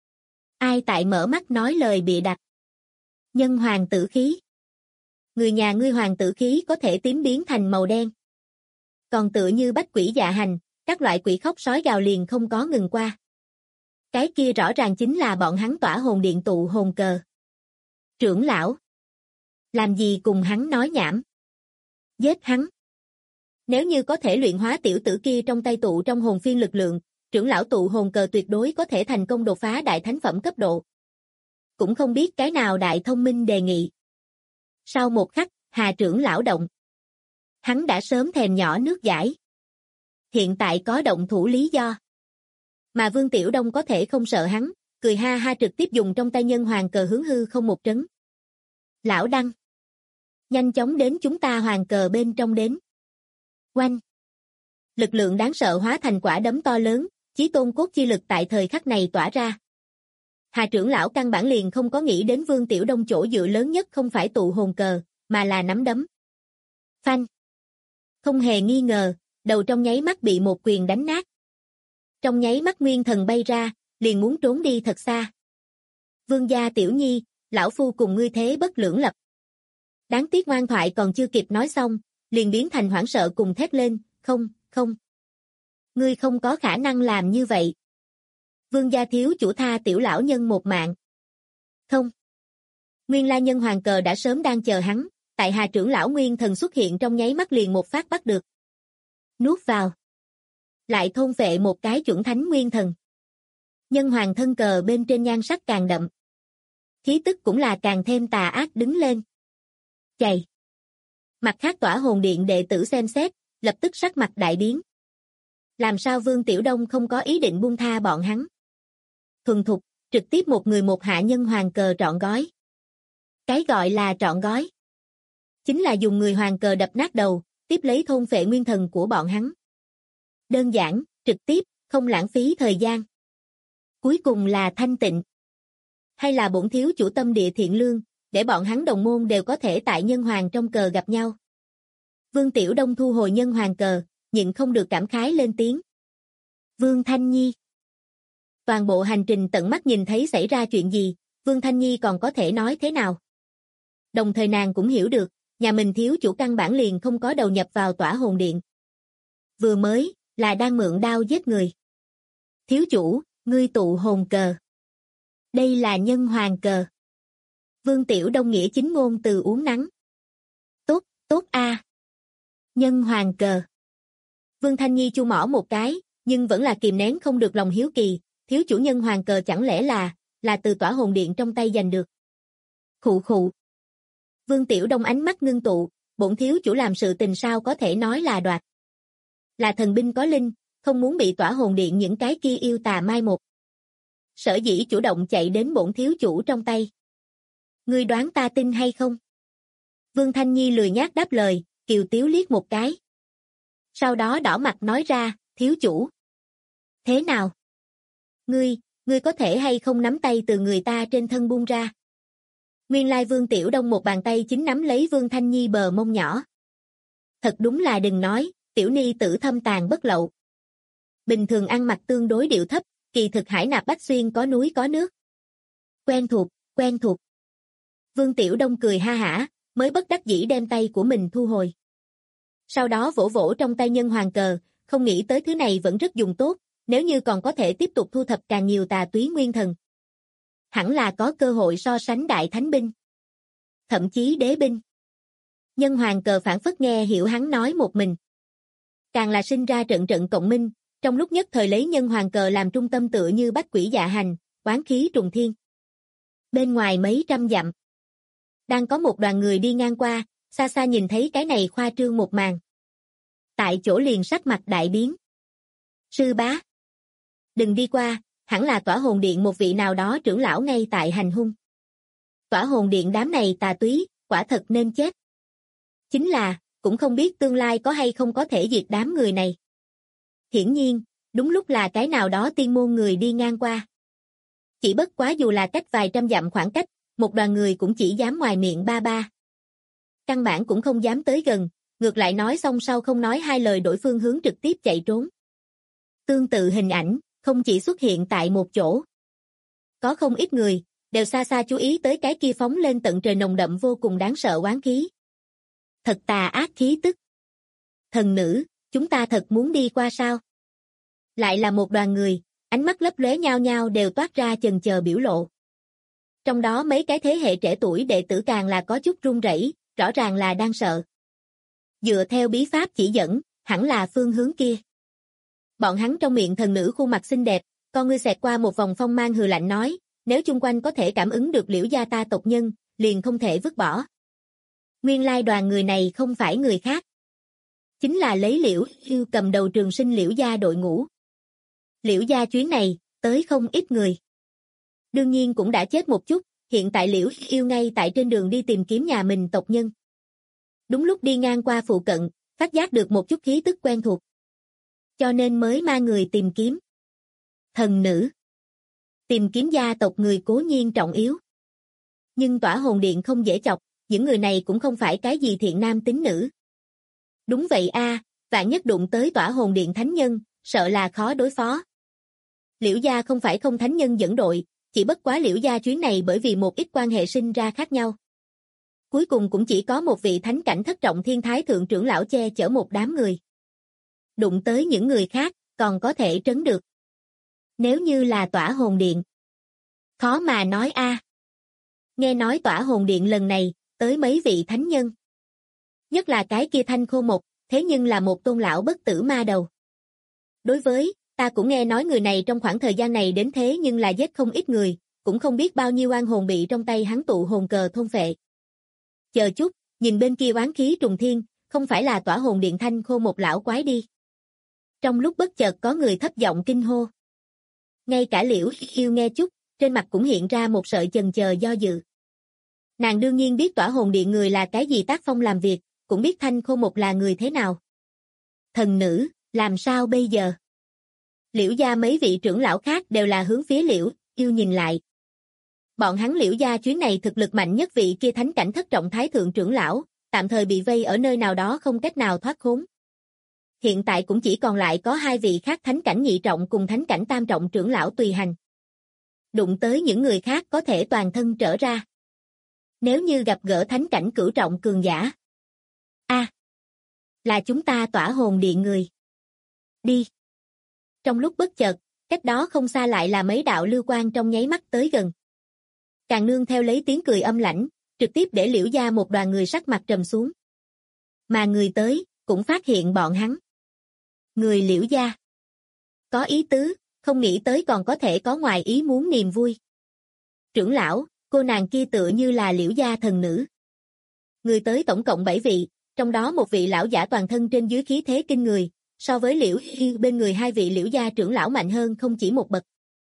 Ai tại mở mắt nói lời bịa đặt? Nhân hoàng tử khí. Người nhà ngươi hoàng tử khí có thể tím biến thành màu đen. Còn tựa như bách quỷ dạ hành, các loại quỷ khóc sói gào liền không có ngừng qua. Cái kia rõ ràng chính là bọn hắn tỏa hồn điện tụ hồn cờ. Trưởng lão. Làm gì cùng hắn nói nhảm? Giết hắn. Nếu như có thể luyện hóa tiểu tử kia trong tay tụ trong hồn phiên lực lượng, trưởng lão tụ hồn cờ tuyệt đối có thể thành công đột phá đại thánh phẩm cấp độ. Cũng không biết cái nào đại thông minh đề nghị. Sau một khắc, Hà trưởng lão động. Hắn đã sớm thèm nhỏ nước giải. Hiện tại có động thủ lý do. Mà Vương Tiểu Đông có thể không sợ hắn, cười ha ha trực tiếp dùng trong tay nhân hoàng cờ hướng hư không một trấn. Lão Đăng. Nhanh chóng đến chúng ta hoàng cờ bên trong đến. Oanh! Lực lượng đáng sợ hóa thành quả đấm to lớn, chí tôn cốt chi lực tại thời khắc này tỏa ra. Hà trưởng lão căn bản liền không có nghĩ đến Vương Tiểu Đông chỗ dựa lớn nhất không phải tụ hồn cờ, mà là nắm đấm. Phanh! Không hề nghi ngờ, đầu trong nháy mắt bị một quyền đánh nát. Trong nháy mắt nguyên thần bay ra, liền muốn trốn đi thật xa. Vương gia tiểu nhi, lão phu cùng ngươi thế bất lưỡng lập. Đáng tiếc ngoan thoại còn chưa kịp nói xong, liền biến thành hoảng sợ cùng thét lên, không, không. Ngươi không có khả năng làm như vậy. Vương gia thiếu chủ tha tiểu lão nhân một mạng. Không. Nguyên lai nhân hoàng cờ đã sớm đang chờ hắn, tại Hà trưởng lão nguyên thần xuất hiện trong nháy mắt liền một phát bắt được. Nuốt vào. Lại thôn phệ một cái chuẩn thánh nguyên thần. Nhân hoàng thân cờ bên trên nhan sắc càng đậm. Khí tức cũng là càng thêm tà ác đứng lên. Chày. Mặt khác tỏa hồn điện đệ tử xem xét, lập tức sắc mặt đại biến. Làm sao Vương Tiểu Đông không có ý định buông tha bọn hắn? Thuần thục, trực tiếp một người một hạ nhân hoàng cờ trọn gói. Cái gọi là trọn gói. Chính là dùng người hoàng cờ đập nát đầu, tiếp lấy thôn phệ nguyên thần của bọn hắn. Đơn giản, trực tiếp, không lãng phí thời gian. Cuối cùng là thanh tịnh. Hay là bổn thiếu chủ tâm địa thiện lương, để bọn hắn đồng môn đều có thể tại nhân hoàng trong cờ gặp nhau. Vương Tiểu Đông thu hồi nhân hoàng cờ, nhịn không được cảm khái lên tiếng. Vương Thanh Nhi. Toàn bộ hành trình tận mắt nhìn thấy xảy ra chuyện gì, Vương Thanh Nhi còn có thể nói thế nào. Đồng thời nàng cũng hiểu được, nhà mình thiếu chủ căn bản liền không có đầu nhập vào tỏa hồn điện. Vừa mới, là đang mượn đao giết người. Thiếu chủ, ngươi tụ hồn cờ. Đây là nhân hoàng cờ. Vương Tiểu Đông nghĩa chính ngôn từ uống nắng. Tốt, tốt a. Nhân hoàng cờ. Vương Thanh Nhi chu mỏ một cái, nhưng vẫn là kìm nén không được lòng hiếu kỳ, thiếu chủ nhân hoàng cờ chẳng lẽ là từ tỏa hồn điện trong tay giành được. Khụ khụ. Vương Tiểu Đông ánh mắt ngưng tụ, bổn thiếu chủ làm sự tình sao có thể nói là đoạt. Là thần binh có linh, không muốn bị tỏa hồn điện những cái kia yêu tà mai một. Sở dĩ chủ động chạy đến bổn thiếu chủ trong tay. Ngươi đoán ta tin hay không? Vương Thanh Nhi lười nhác đáp lời, kiều tiếu liếc một cái. Sau đó đỏ mặt nói ra, thiếu chủ. Thế nào? Ngươi có thể hay không nắm tay từ người ta trên thân buông ra? Nguyên lai Vương Tiểu Đông một bàn tay chính nắm lấy Vương Thanh Nhi bờ mông nhỏ. Thật đúng là đừng nói, tiểu ni tử thâm tàn bất lậu. Bình thường ăn mặc tương đối điệu thấp, kỳ thực hải nạp bách xuyên có núi có nước. Quen thuộc, quen thuộc. Vương Tiểu Đông cười ha hả, mới bất đắc dĩ đem tay của mình thu hồi. Sau đó vỗ vỗ trong tay nhân hoàng cờ, không nghĩ tới thứ này vẫn rất dùng tốt, nếu như còn có thể tiếp tục thu thập càng nhiều tà túy nguyên thần. Hẳn là có cơ hội so sánh đại thánh binh. Thậm chí đế binh. Nhân hoàng cờ phản phất nghe hiểu hắn nói một mình. Càng là sinh ra trận trận cộng minh, trong lúc nhất thời lấy nhân hoàng cờ làm trung tâm tựa như bách quỷ dạ hành, oán khí trùng thiên. Bên ngoài mấy trăm dặm. Đang có một đoàn người đi ngang qua, xa xa nhìn thấy cái này khoa trương một màn. Tại chỗ liền sắc mặt đại biến. Sư bá. Đừng đi qua, hẳn là tỏa hồn điện một vị nào đó trưởng lão ngay tại hành hung. Tỏa hồn điện đám này tà túy, quả thật nên chết. Chính là, cũng không biết tương lai có hay không có thể diệt đám người này. Hiển nhiên, đúng lúc là cái nào đó tiên môn người đi ngang qua. Chỉ bất quá dù là cách vài trăm dặm khoảng cách, một đoàn người cũng chỉ dám ngoài miệng ba ba. Căn bản cũng không dám tới gần, ngược lại nói xong sau không nói hai lời đổi phương hướng trực tiếp chạy trốn. Tương tự hình ảnh, không chỉ xuất hiện tại một chỗ. Có không ít người, đều xa xa chú ý tới cái kia phóng lên tận trời nồng đậm vô cùng đáng sợ oán khí. Thật tà ác khí tức. Thần nữ, chúng ta thật muốn đi qua sao? Lại là một đoàn người, ánh mắt lấp lóe nhao nhao đều toát ra chần chờ biểu lộ. Trong đó mấy cái thế hệ trẻ tuổi đệ tử càng là có chút run rẩy, rõ ràng là đang sợ. Dựa theo bí pháp chỉ dẫn, hẳn là phương hướng kia. Bọn hắn trong miệng thần nữ khuôn mặt xinh đẹp, con ngươi xẹt qua một vòng phong mang hừ lạnh nói, nếu chung quanh có thể cảm ứng được Liễu gia ta tộc nhân, liền không thể vứt bỏ. Nguyên lai đoàn người này không phải người khác. Chính là lấy Liễu Yêu cầm đầu trường sinh Liễu gia đội ngũ. Liễu gia chuyến này, tới không ít người. Đương nhiên cũng đã chết một chút, hiện tại Liễu Yêu ngay tại trên đường đi tìm kiếm nhà mình tộc nhân. Đúng lúc đi ngang qua phụ cận, phát giác được một chút khí tức quen thuộc. Cho nên mới mang người tìm kiếm. Thần nữ. Tìm kiếm gia tộc người cố nhiên trọng yếu. Nhưng tỏa hồn điện không dễ chọc, những người này cũng không phải cái gì thiện nam tín nữ. Đúng vậy a, vạn nhất đụng tới tỏa hồn điện thánh nhân, sợ là khó đối phó. Liễu gia không phải không thánh nhân dẫn đội, chỉ bất quá Liễu gia chuyến này bởi vì một ít quan hệ sinh ra khác nhau. Cuối cùng cũng chỉ có một vị thánh cảnh thất trọng thiên thái thượng trưởng lão che chở một đám người. Đụng tới những người khác, còn có thể trấn được. Nếu như là tỏa hồn điện. Khó mà nói a. Nghe nói tỏa hồn điện lần này, tới mấy vị thánh nhân. Nhất là cái kia Thanh Khô Mộc, thế nhưng là một tôn lão bất tử ma đầu. Đối với, ta cũng nghe nói người này trong khoảng thời gian này đến thế nhưng là giết không ít người, cũng không biết bao nhiêu oan hồn bị trong tay hắn tụ hồn cờ thôn phệ. Chờ chút, nhìn bên kia oán khí trùng thiên, không phải là tỏa hồn điện Thanh Khô Mộc lão quái đi. Trong lúc bất chợt có người thấp giọng kinh hô. Ngay cả Liễu Yêu nghe chút, trên mặt cũng hiện ra một sợi chần chờ do dự. Nàng đương nhiên biết tỏa hồn điện người là cái gì tác phong làm việc, cũng biết Thanh Khô Mộc là người thế nào. Thần nữ, làm sao bây giờ? Liễu gia mấy vị trưởng lão khác đều là hướng phía Liễu Yêu nhìn lại. Bọn hắn Liễu gia chuyến này thực lực mạnh nhất vị kia thánh cảnh thất trọng thái thượng trưởng lão, tạm thời bị vây ở nơi nào đó không cách nào thoát khốn. Hiện tại cũng chỉ còn lại có hai vị khác thánh cảnh nhị trọng cùng thánh cảnh tam trọng trưởng lão tùy hành. Đụng tới những người khác có thể toàn thân trở ra. Nếu như gặp gỡ thánh cảnh cửu trọng cường giả. Là chúng ta tỏa hồn điện người. Đi. Trong lúc bất chợt, cách đó không xa lại là mấy đạo lưu quang trong nháy mắt tới gần. Càng nương theo lấy tiếng cười âm lãnh, trực tiếp để Liễu gia một đoàn người sắc mặt trầm xuống. Mà người tới, cũng phát hiện bọn hắn. Người Liễu gia. Có ý tứ, không nghĩ tới còn có thể có ngoài ý muốn niềm vui. Trưởng lão, cô nàng kia tựa như là Liễu gia thần nữ. Người tới tổng cộng 7 vị, trong đó một vị lão giả toàn thân trên dưới khí thế kinh người, so với Liễu Yêu bên người hai vị Liễu gia trưởng lão mạnh hơn không chỉ một bậc.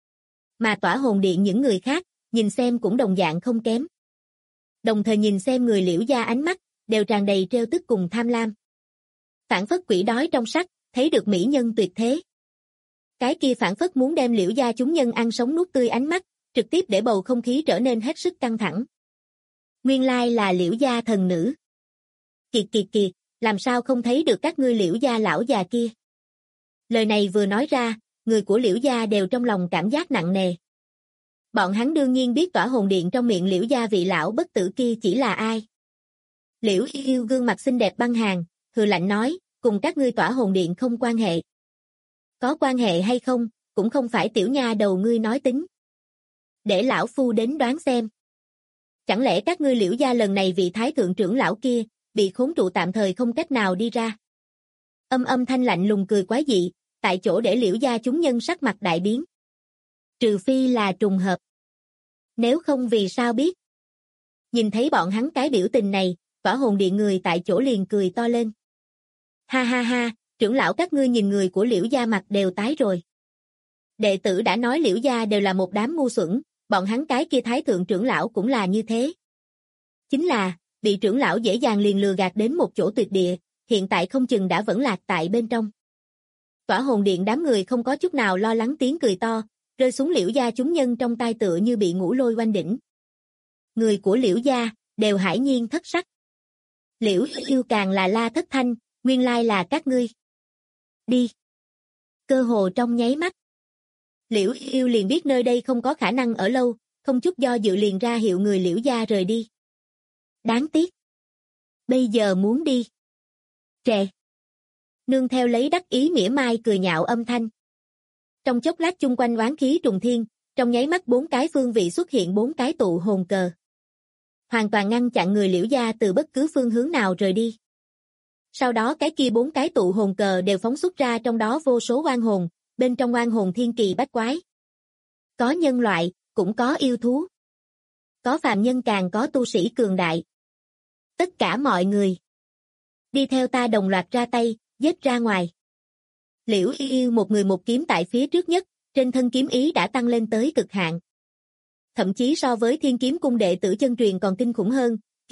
Mà tỏa hồn điện những người khác, nhìn xem cũng đồng dạng không kém. Đồng thời nhìn xem người Liễu gia ánh mắt, đều tràn đầy trêu tức cùng tham lam. Phản phất quỷ đói trong sắc, thấy được mỹ nhân tuyệt thế. Cái kia phản phất muốn đem Liễu gia chúng nhân ăn sống nuốt tươi ánh mắt, trực tiếp để bầu không khí trở nên hết sức căng thẳng. Nguyên lai là Liễu gia thần nữ. Kiệt kiệt kiệt, làm sao không thấy được các ngươi Liễu gia lão già kia. Lời này vừa nói ra, người của Liễu gia đều trong lòng cảm giác nặng nề. Bọn hắn đương nhiên biết tỏa hồn điện trong miệng Liễu gia vị lão bất tử kia chỉ là ai. Liễu Yêu gương mặt xinh đẹp băng hàn, hừ lạnh nói, cùng các ngươi tỏa hồn điện không quan hệ. Có quan hệ hay không, cũng không phải tiểu nha đầu ngươi nói tính. Để lão phu đến đoán xem. Chẳng lẽ các ngươi Liễu gia lần này vị thái thượng trưởng lão kia, bị khốn trụ tạm thời không cách nào đi ra. Âm thanh lạnh lùng cười quái dị, tại chỗ để Liễu gia chúng nhân sắc mặt đại biến. Trừ phi là trùng hợp. Nếu không vì sao biết. Nhìn thấy bọn hắn cái biểu tình này, tỏa hồn điện người tại chỗ liền cười to lên. Ha ha ha, trưởng lão các ngươi nhìn người của Liễu gia mặt đều tái rồi. Đệ tử đã nói Liễu gia đều là một đám ngu xuẩn, bọn hắn cái kia thái thượng trưởng lão cũng là như thế. Chính là, bị trưởng lão dễ dàng liền lừa gạt đến một chỗ tuyệt địa, hiện tại không chừng đã vẫn lạc tại bên trong. Tỏa hồn điện đám người không có chút nào lo lắng tiếng cười to, rơi xuống Liễu gia chúng nhân trong tai tựa như bị ngũ lôi oanh đỉnh. Người của Liễu gia, đều hãi nhiên thất sắc. Liễu Yêu càng là la thất thanh, nguyên lai là các ngươi. Đi. Cơ hồ trong nháy mắt. Liễu Yêu liền biết nơi đây không có khả năng ở lâu, không chút do dự liền ra hiệu người Liễu gia rời đi. Đáng tiếc. Bây giờ muốn đi. Trệ. Nương theo lấy đắc ý mỉa mai cười nhạo âm thanh. Trong chốc lát chung quanh oán khí trùng thiên, trong nháy mắt 4 cái phương vị xuất hiện 4 cái tụ hồn cờ. Hoàn toàn ngăn chặn người Liễu gia từ bất cứ phương hướng nào rời đi. Sau đó cái kia 4 cái tụ hồn cờ đều phóng xuất ra trong đó vô số oan hồn, bên trong oan hồn thiên kỳ bách quái. Có nhân loại, cũng có yêu thú. Có phàm nhân càng có tu sĩ cường đại. Tất cả mọi người. Đi theo ta đồng loạt ra tay, giết ra ngoài. Liễu Yêu một người một kiếm tại phía trước nhất, trên thân kiếm ý đã tăng lên tới cực hạn. Thậm chí so với thiên kiếm cung đệ tử chân truyền còn kinh khủng hơn,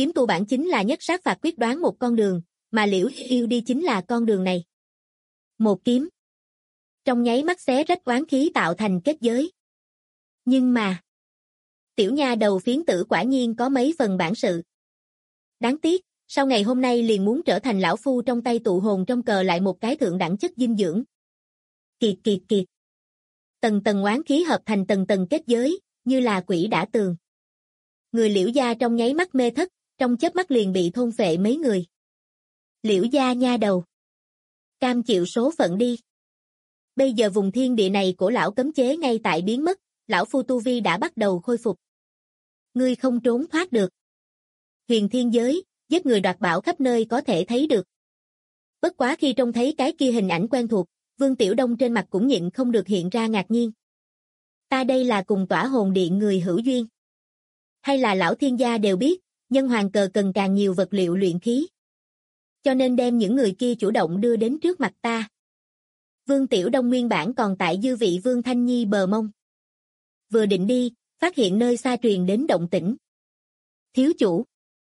kiếm tu bản chính là nhất sát phạt quyết đoán một con đường, mà Liễu Yêu đi chính là con đường này. Một kiếm. Trong nháy mắt xé rách oán khí tạo thành kết giới. Nhưng mà, tiểu nha đầu phiến tử quả nhiên có mấy phần bản sự. Đáng tiếc, sau ngày hôm nay liền muốn trở thành lão phu trong tay tụ hồn trong cờ lại một cái thượng đẳng chất dinh dưỡng. Kiệt kiệt kiệt. Tầng tầng oán khí hợp thành tầng tầng kết giới, như là quỷ đã tường. Người Liễu gia trong nháy mắt mê thất, trong chớp mắt liền bị thôn phệ mấy người. Liễu gia nha đầu. Cam chịu số phận đi. Bây giờ vùng thiên địa này của lão cấm chế ngay tại biến mất, lão phu tu vi đã bắt đầu khôi phục. Ngươi không trốn thoát được. Huyền thiên giới, giết người đoạt bảo khắp nơi có thể thấy được. Bất quá khi trông thấy cái kia hình ảnh quen thuộc, Vương Tiểu Đông trên mặt cũng nhịn không được hiện ra ngạc nhiên. Ta đây là cùng Tỏa Hồn Điện người hữu duyên. Hay là lão thiên gia đều biết, nhân hoàng cờ cần càng nhiều vật liệu luyện khí. Cho nên đem những người kia chủ động đưa đến trước mặt ta. Vương Tiểu Đông nguyên bản còn tại dư vị Vương Thanh Nhi bờ mông. Vừa định đi, phát hiện nơi xa truyền đến động tĩnh. Thiếu chủ.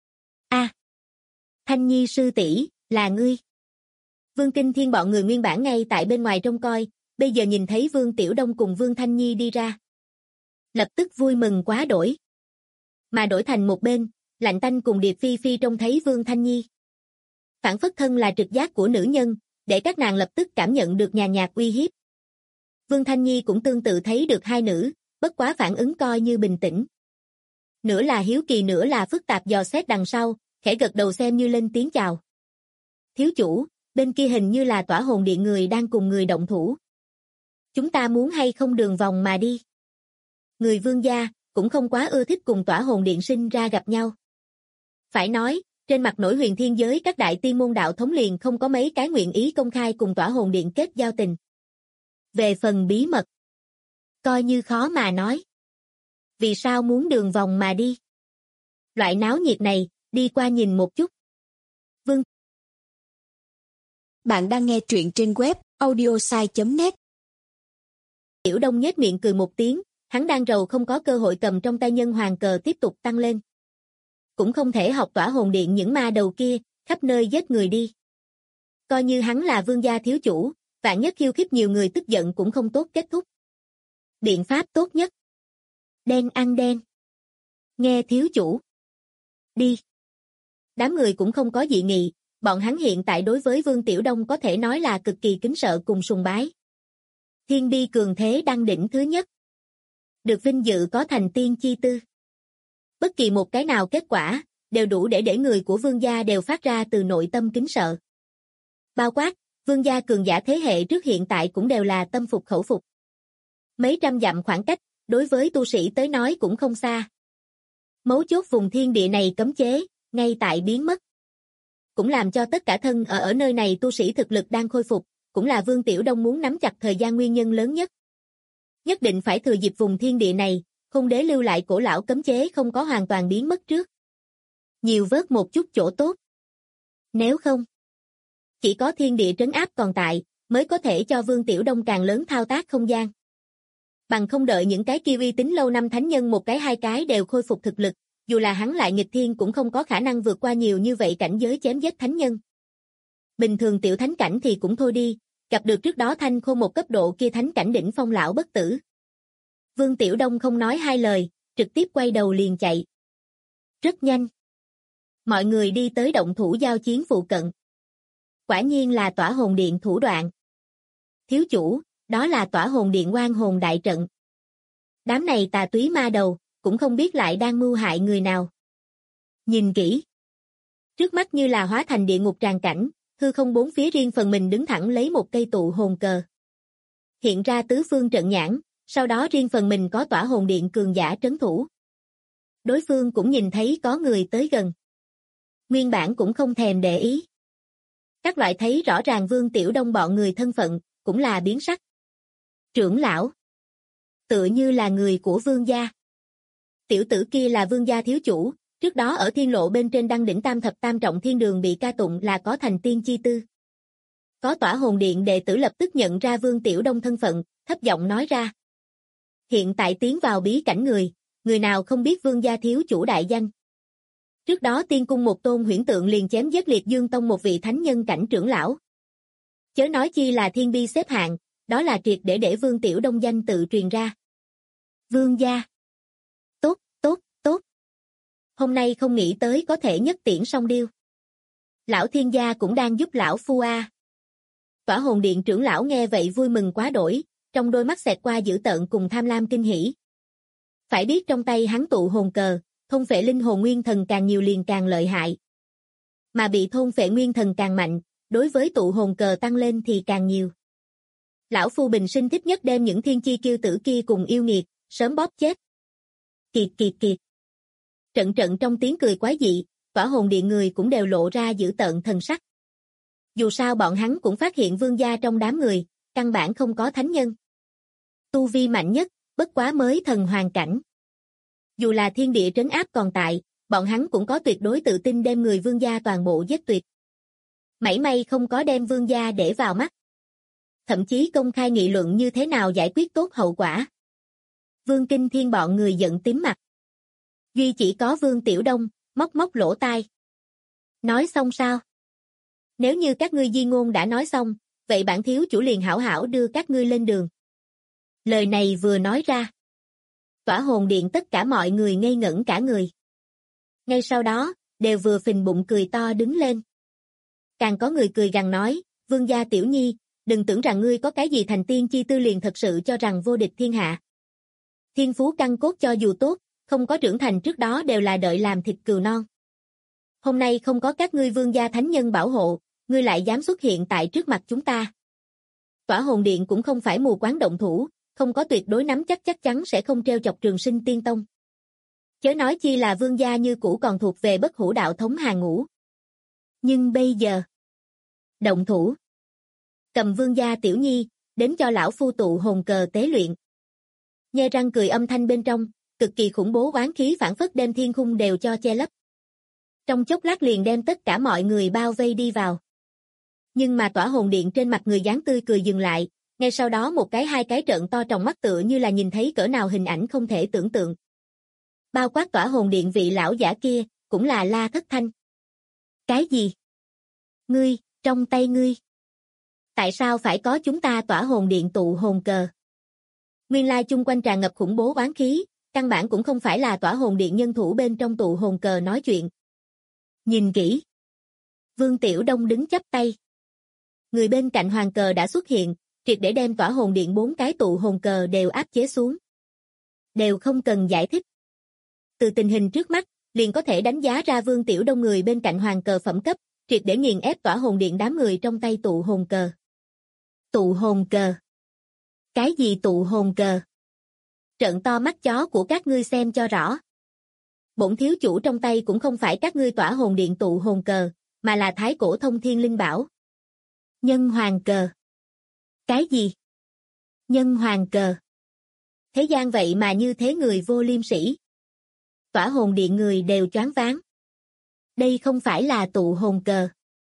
Thanh Nhi sư tỷ, là ngươi. Vương Kinh Thiên bọn người nguyên bản ngay tại bên ngoài trông coi, bây giờ nhìn thấy Vương Tiểu Đông cùng Vương Thanh Nhi đi ra. Lập tức vui mừng quá đổi. Mà đổi thành một bên, Lạnh Tanh cùng Điệp Phi Phi trông thấy Vương Thanh Nhi. Phản phất thân là trực giác của nữ nhân, để các nàng lập tức cảm nhận được nhàn nhạt uy hiếp. Vương Thanh Nhi cũng tương tự thấy được hai nữ, bất quá phản ứng coi như bình tĩnh. Nửa là hiếu kỳ nửa là phức tạp dò xét đằng sau, khẽ gật đầu xem như lên tiếng chào. Thiếu chủ, bên kia hình như là Tỏa Hồn Điện người đang cùng người động thủ. Chúng ta muốn hay không đường vòng mà đi. Người Vương gia, cũng không quá ưa thích cùng Tỏa Hồn Điện sinh ra gặp nhau. Phải nói, trên mặt nổi huyền thiên giới các đại tiên môn đạo thống liền không có mấy cái nguyện ý công khai cùng Tỏa Hồn Điện kết giao tình. Về phần bí mật, coi như khó mà nói. Vì sao muốn đường vòng mà đi? Loại náo nhiệt này, đi qua nhìn một chút. Vương. Bạn đang nghe truyện trên web audiosai.net. Tiểu Đông nhếch miệng cười một tiếng, hắn đang rầu không có cơ hội cầm trong tay nhân hoàng cờ tiếp tục tăng lên. Cũng không thể học Tỏa Hồn Điện những ma đầu kia, khắp nơi giết người đi. Coi như hắn là vương gia thiếu chủ, vạn nhất khiêu khích nhiều người tức giận cũng không tốt kết thúc. Biện pháp tốt nhất. Đen ăn đen. Nghe thiếu chủ. Đi. Đám người cũng không có dị nghị, bọn hắn hiện tại đối với Vương Tiểu Đông có thể nói là cực kỳ kính sợ cùng sùng bái. Thiên bi cường thế đăng đỉnh thứ nhất. Được vinh dự có thành tiên chi tư. Bất kỳ một cái nào kết quả, đều đủ để người của vương gia đều phát ra từ nội tâm kính sợ. Bao quát, vương gia cường giả thế hệ trước hiện tại cũng đều là tâm phục khẩu phục. Mấy trăm dặm khoảng cách, đối với tu sĩ tới nói cũng không xa. Mấu chốt vùng thiên địa này cấm chế, ngay tại biến mất. Cũng làm cho tất cả thân ở nơi này tu sĩ thực lực đang khôi phục, cũng là Vương Tiểu Đông muốn nắm chặt thời gian nguyên nhân lớn nhất. Nhất định phải thừa dịp vùng thiên địa này, Khôn Đế lưu lại cổ lão cấm chế không có hoàn toàn biến mất trước. Nhiều vớt một chút chỗ tốt. Nếu không, chỉ có thiên địa trấn áp còn tại, mới có thể cho Vương Tiểu Đông càng lớn thao tác không gian. Bằng không đợi những cái kia uy tín lâu năm thánh nhân một cái hai cái đều khôi phục thực lực, dù là hắn lại nghịch thiên cũng không có khả năng vượt qua nhiều như vậy cảnh giới chém giết thánh nhân. Bình thường tiểu thánh cảnh thì cũng thôi đi, gặp được trước đó Thanh Khôn một cấp độ kia thánh cảnh đỉnh phong lão bất tử. Vương Tiểu Đông không nói hai lời, trực tiếp quay đầu liền chạy. Rất nhanh. Mọi người đi tới động thủ giao chiến phụ cận. Quả nhiên là Tỏa Hồn Điện thủ đoạn. Thiếu chủ, đó là Tỏa Hồn Điện oan hồn đại trận. Đám này tà túy ma đầu, cũng không biết lại đang mưu hại người nào. Nhìn kỹ. Trước mắt như là hóa thành địa ngục tràn cảnh, hư không bốn phía riêng phần mình đứng thẳng lấy một cây tụ hồn cờ. Hiện ra tứ phương trận nhãn, sau đó riêng phần mình có Tỏa Hồn Điện cường giả trấn thủ. Đối phương cũng nhìn thấy có người tới gần. Nguyên bản cũng không thèm để ý. Các loại thấy rõ ràng Vương Tiểu Đông bọn người thân phận, cũng là biến sắc. Trưởng lão. Tựa như là người của vương gia. Tiểu tử kia là vương gia thiếu chủ, trước đó ở thiên lộ bên trên đăng đỉnh tam thập tam trọng thiên đường bị ca tụng là có thành tiên chi tư. Có Tỏa Hồn Điện đệ tử lập tức nhận ra Vương Tiểu Đông thân phận, thấp giọng nói ra. Hiện tại tiến vào bí cảnh người nào không biết vương gia thiếu chủ đại danh. Trước đó tiên cung một tôn huyễn tượng liền chém giết Liệt Dương Tông một vị thánh nhân cảnh trưởng lão. Chớ nói chi là thiên bi xếp hạng, đó là triệt để Vương Tiểu Đông danh tự truyền ra. Vương gia. Tốt, tốt, tốt. Hôm nay không nghĩ tới có thể nhất tiễn song điêu. Lão thiên gia cũng đang giúp lão phu a. Tỏa hồn điện trưởng lão nghe vậy vui mừng quá đổi, trong đôi mắt xẹt qua dữ tợn cùng tham lam kinh hỉ. Phải biết trong tay hắn tụ hồn cờ, thôn phệ linh hồn nguyên thần càng nhiều liền càng lợi hại. Mà bị thôn phệ nguyên thần càng mạnh, đối với tụ hồn cờ tăng lên thì càng nhiều. Lão phu bình sinh thích nhất đem những thiên chi kiêu tử kia cùng yêu nghiệt, sớm bóp chết. Kiệt kiệt kiệt. Trận trận trong tiếng cười quái dị, tỏa hồn điện người cũng đều lộ ra dữ tợn thần sắc. Dù sao bọn hắn cũng phát hiện vương gia trong đám người, căn bản không có thánh nhân. Tu vi mạnh nhất, bất quá mới thần hoàng cảnh. Dù là thiên địa trấn áp còn tại, bọn hắn cũng có tuyệt đối tự tin đem người vương gia toàn bộ giết tuyệt. Mảy may không có đem vương gia để vào mắt. Thậm chí công khai nghị luận như thế nào giải quyết tốt hậu quả. Vương Kinh Thiên bọn người giận tím mặt. Duy chỉ có Vương Tiểu Đông, móc móc lỗ tai. Nói xong sao? Nếu như các ngươi di ngôn đã nói xong, vậy bản thiếu chủ liền hảo hảo đưa các ngươi lên đường. Lời này vừa nói ra. Tỏa hồn điện tất cả mọi người ngây ngẩn cả người. Ngay sau đó, đều vừa phình bụng cười to đứng lên. Càng có người cười gằn nói, vương gia tiểu nhi, đừng tưởng rằng ngươi có cái gì thành tiên chi tư liền thật sự cho rằng vô địch thiên hạ. Thiên phú căn cốt cho dù tốt, không có trưởng thành trước đó đều là đợi làm thịt cừu non. Hôm nay không có các ngươi vương gia thánh nhân bảo hộ, ngươi lại dám xuất hiện tại trước mặt chúng ta. Tỏa hồn điện cũng không phải mù quáng động thủ, không có tuyệt đối nắm chắc chắn sẽ không treo chọc Trường Sinh Tiên Tông. Chớ nói chi là vương gia như cũ còn thuộc về bất hủ đạo thống hàng ngũ. Nhưng bây giờ, động thủ. Cầm vương gia tiểu nhi, đến cho lão phu tụ hồn cờ tế luyện. Nhe răng cười âm thanh bên trong, cực kỳ khủng bố oán khí phản phất đem thiên khung đều cho che lấp. Trong chốc lát liền đem tất cả mọi người bao vây đi vào. Nhưng mà tỏa hồn điện trên mặt người dáng tươi cười dừng lại, ngay sau đó một cái hai cái trợn to tròng mắt tựa như là nhìn thấy cỡ nào hình ảnh không thể tưởng tượng. Bao quát tỏa hồn điện vị lão giả kia, cũng là La Thất Thanh. Cái gì? Ngươi, trong tay ngươi. Tại sao phải có chúng ta tỏa hồn điện tụ hồn cờ? Nguyên lai chung quanh tràn ngập khủng bố oán khí, căn bản cũng không phải là tỏa hồn điện nhân thủ bên trong tụ hồn cờ nói chuyện. Nhìn kỹ. Vương Tiểu Đông đứng chắp tay. Người bên cạnh hoàng cờ đã xuất hiện, triệt để đem tỏa hồn điện 4 cái tụ hồn cờ đều áp chế xuống. Đều không cần giải thích. Từ tình hình trước mắt, liền có thể đánh giá ra Vương Tiểu Đông người bên cạnh hoàng cờ phẩm cấp, triệt để nghiền ép tỏa hồn điện đám người trong tay tụ hồn cờ. Tụ hồn cờ. Cái gì tụ hồn cờ? Trợn to mắt chó của các ngươi xem cho rõ. Bổn thiếu chủ trong tay cũng không phải các ngươi tỏa hồn điện tụ hồn cờ, mà là thái cổ thông thiên linh bảo. Nhân hoàng cờ. Cái gì? Nhân hoàng cờ. Thế gian vậy mà như thế người vô liêm sỉ. Tỏa hồn điện người đều choáng váng. Đây không phải là tụ hồn cờ.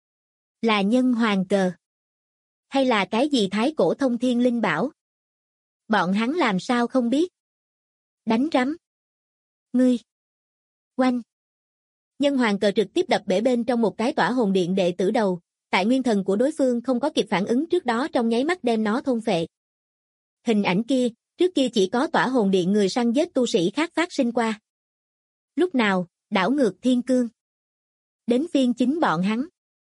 Là nhân hoàng cờ. Hay là cái gì thái cổ thông thiên linh bảo? Bọn hắn làm sao không biết? Đánh rắm. Ngươi. Oanh. Nhân hoàng cờ trực tiếp đập bể bên trong một cái tỏa hồn điện đệ tử đầu, tại nguyên thần của đối phương không có kịp phản ứng trước đó trong nháy mắt đem nó thôn phệ. Hình ảnh kia, trước kia chỉ có tỏa hồn điện người săn giết tu sĩ khác phát sinh qua. Lúc nào, đảo ngược thiên cương. Đến phiên chính bọn hắn.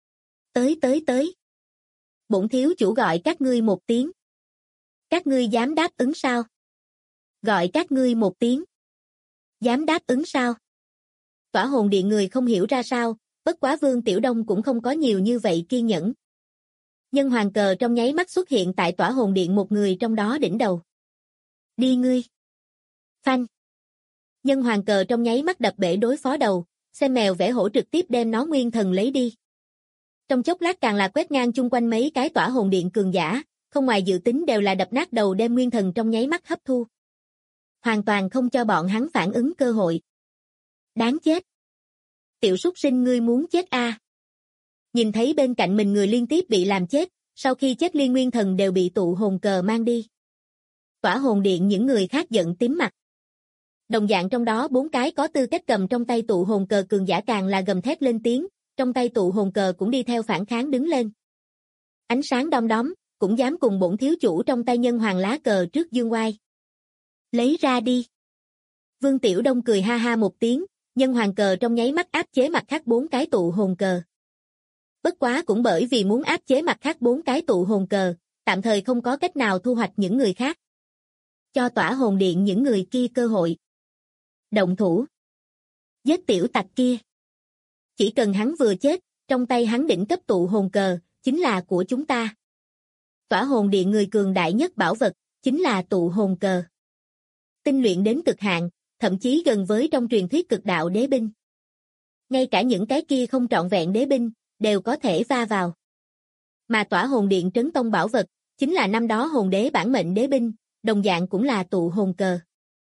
Tới. Bổn thiếu chủ gọi các ngươi một tiếng. Các ngươi dám đáp ứng sao? Gọi các ngươi một tiếng. Dám đáp ứng sao? Tỏa hồn điện người không hiểu ra sao, bất quá Vương Tiểu Đông cũng không có nhiều như vậy kiên nhẫn. Nhân hoàng cờ trong nháy mắt xuất hiện tại tỏa hồn điện một người trong đó đỉnh đầu. Đi ngươi. Phanh. Nhân hoàng cờ trong nháy mắt đập bể đối phó đầu, xem mèo vẽ hổ trực tiếp đem nó nguyên thần lấy đi. Trong chốc lát càng là quét ngang chung quanh mấy cái tỏa hồn điện cường giả, không ngoài dự tính đều là đập nát đầu đem nguyên thần trong nháy mắt hấp thu. Hoàn toàn không cho bọn hắn phản ứng cơ hội. Đáng chết. Tiểu súc sinh ngươi muốn chết a? Nhìn thấy bên cạnh mình người liên tiếp bị làm chết, sau khi chết liên nguyên thần đều bị tụ hồn cờ mang đi. Tỏa hồn điện những người khác giận tím mặt. Đồng dạng trong đó 4 cái có tư cách cầm trong tay tụ hồn cờ cường giả càng là gầm thét lên tiếng, trong tay tụ hồn cờ cũng đi theo phản kháng đứng lên. Ánh sáng đom đóm, cũng dám cùng bổn thiếu chủ trong tay nhân hoàng lá cờ trước dương oai. Lấy ra đi. Vương Tiểu Đông cười ha ha một tiếng, nhân hoàng cờ trong nháy mắt áp chế mặt khác 4 cái tụ hồn cờ. Bất quá cũng bởi vì muốn áp chế mặt khác 4 cái tụ hồn cờ, tạm thời không có cách nào thu hoạch những người khác. Cho tỏa hồn điện những người kia cơ hội. Động thủ. Giết tiểu tặc kia. Chỉ cần hắn vừa chết, trong tay hắn đỉnh cấp tụ hồn cờ, chính là của chúng ta. Tỏa hồn điện người cường đại nhất bảo vật, chính là tụ hồn cờ. Tinh luyện đến cực hạn, thậm chí gần với trong truyền thuyết cực đạo đế binh. Ngay cả những cái kia không trọn vẹn đế binh, đều có thể va vào. Mà tỏa hồn điện trấn tông bảo vật, chính là năm đó hồn đế bản mệnh đế binh, đồng dạng cũng là tụ hồn cờ.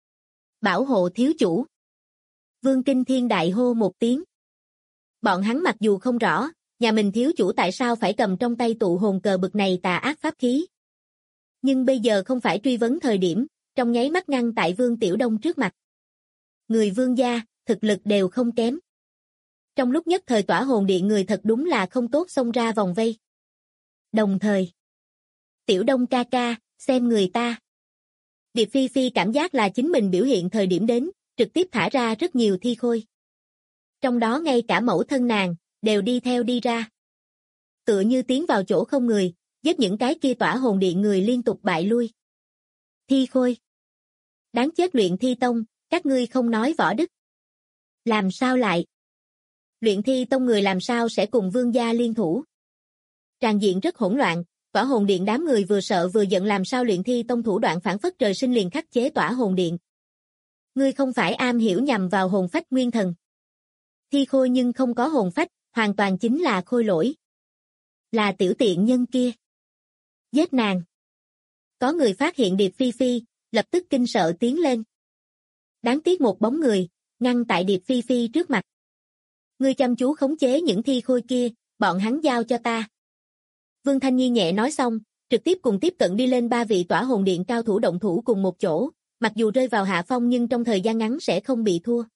Bảo hộ thiếu chủ. Vương Kinh Thiên đại hô một tiếng. Bọn hắn mặc dù không rõ, nhà mình thiếu chủ tại sao phải cầm trong tay tụ hồn cờ bực này tà ác pháp khí. Nhưng bây giờ không phải truy vấn thời điểm, trong nháy mắt ngăn tại Vương Tiểu Đông trước mặt. Người Vương gia, thực lực đều không kém. Trong lúc nhất thời tỏa hồn điện người thật đúng là không tốt xông ra vòng vây. Đồng thời, Tiểu Đông ca ca, xem người ta. Điệp Phi Phi cảm giác là chính mình biểu hiện thời điểm đến, trực tiếp thả ra rất nhiều thi khôi. Trong đó ngay cả mẫu thân nàng, đều đi theo đi ra. Tựa như tiến vào chỗ không người, giết những cái kia tỏa hồn điện người liên tục bại lui. Thi khôi. Đáng chết luyện thi tông, các ngươi không nói võ đức. Làm sao lại? Luyện thi tông người làm sao sẽ cùng vương gia liên thủ? Tràn diện rất hỗn loạn, tỏa hồn điện đám người vừa sợ vừa giận làm sao luyện thi tông thủ đoạn phản phất trời sinh liền khắc chế tỏa hồn điện. Ngươi không phải am hiểu nhằm vào hồn phách nguyên thần. Thi khôi nhưng không có hồn phách, hoàn toàn chính là khôi lỗi. Là tiểu tiện nhân kia. Giết nàng. Có người phát hiện Điệp Phi Phi, lập tức kinh sợ tiến lên. Đáng tiếc một bóng người, ngăn tại Điệp Phi Phi trước mặt. Ngươi chăm chú khống chế những thi khôi kia, bọn hắn giao cho ta. Vương Thanh Nhi nhẹ nói xong, trực tiếp cùng tiếp cận đi lên 3 vị tỏa hồn điện cao thủ động thủ cùng một chỗ, mặc dù rơi vào hạ phong nhưng trong thời gian ngắn sẽ không bị thua.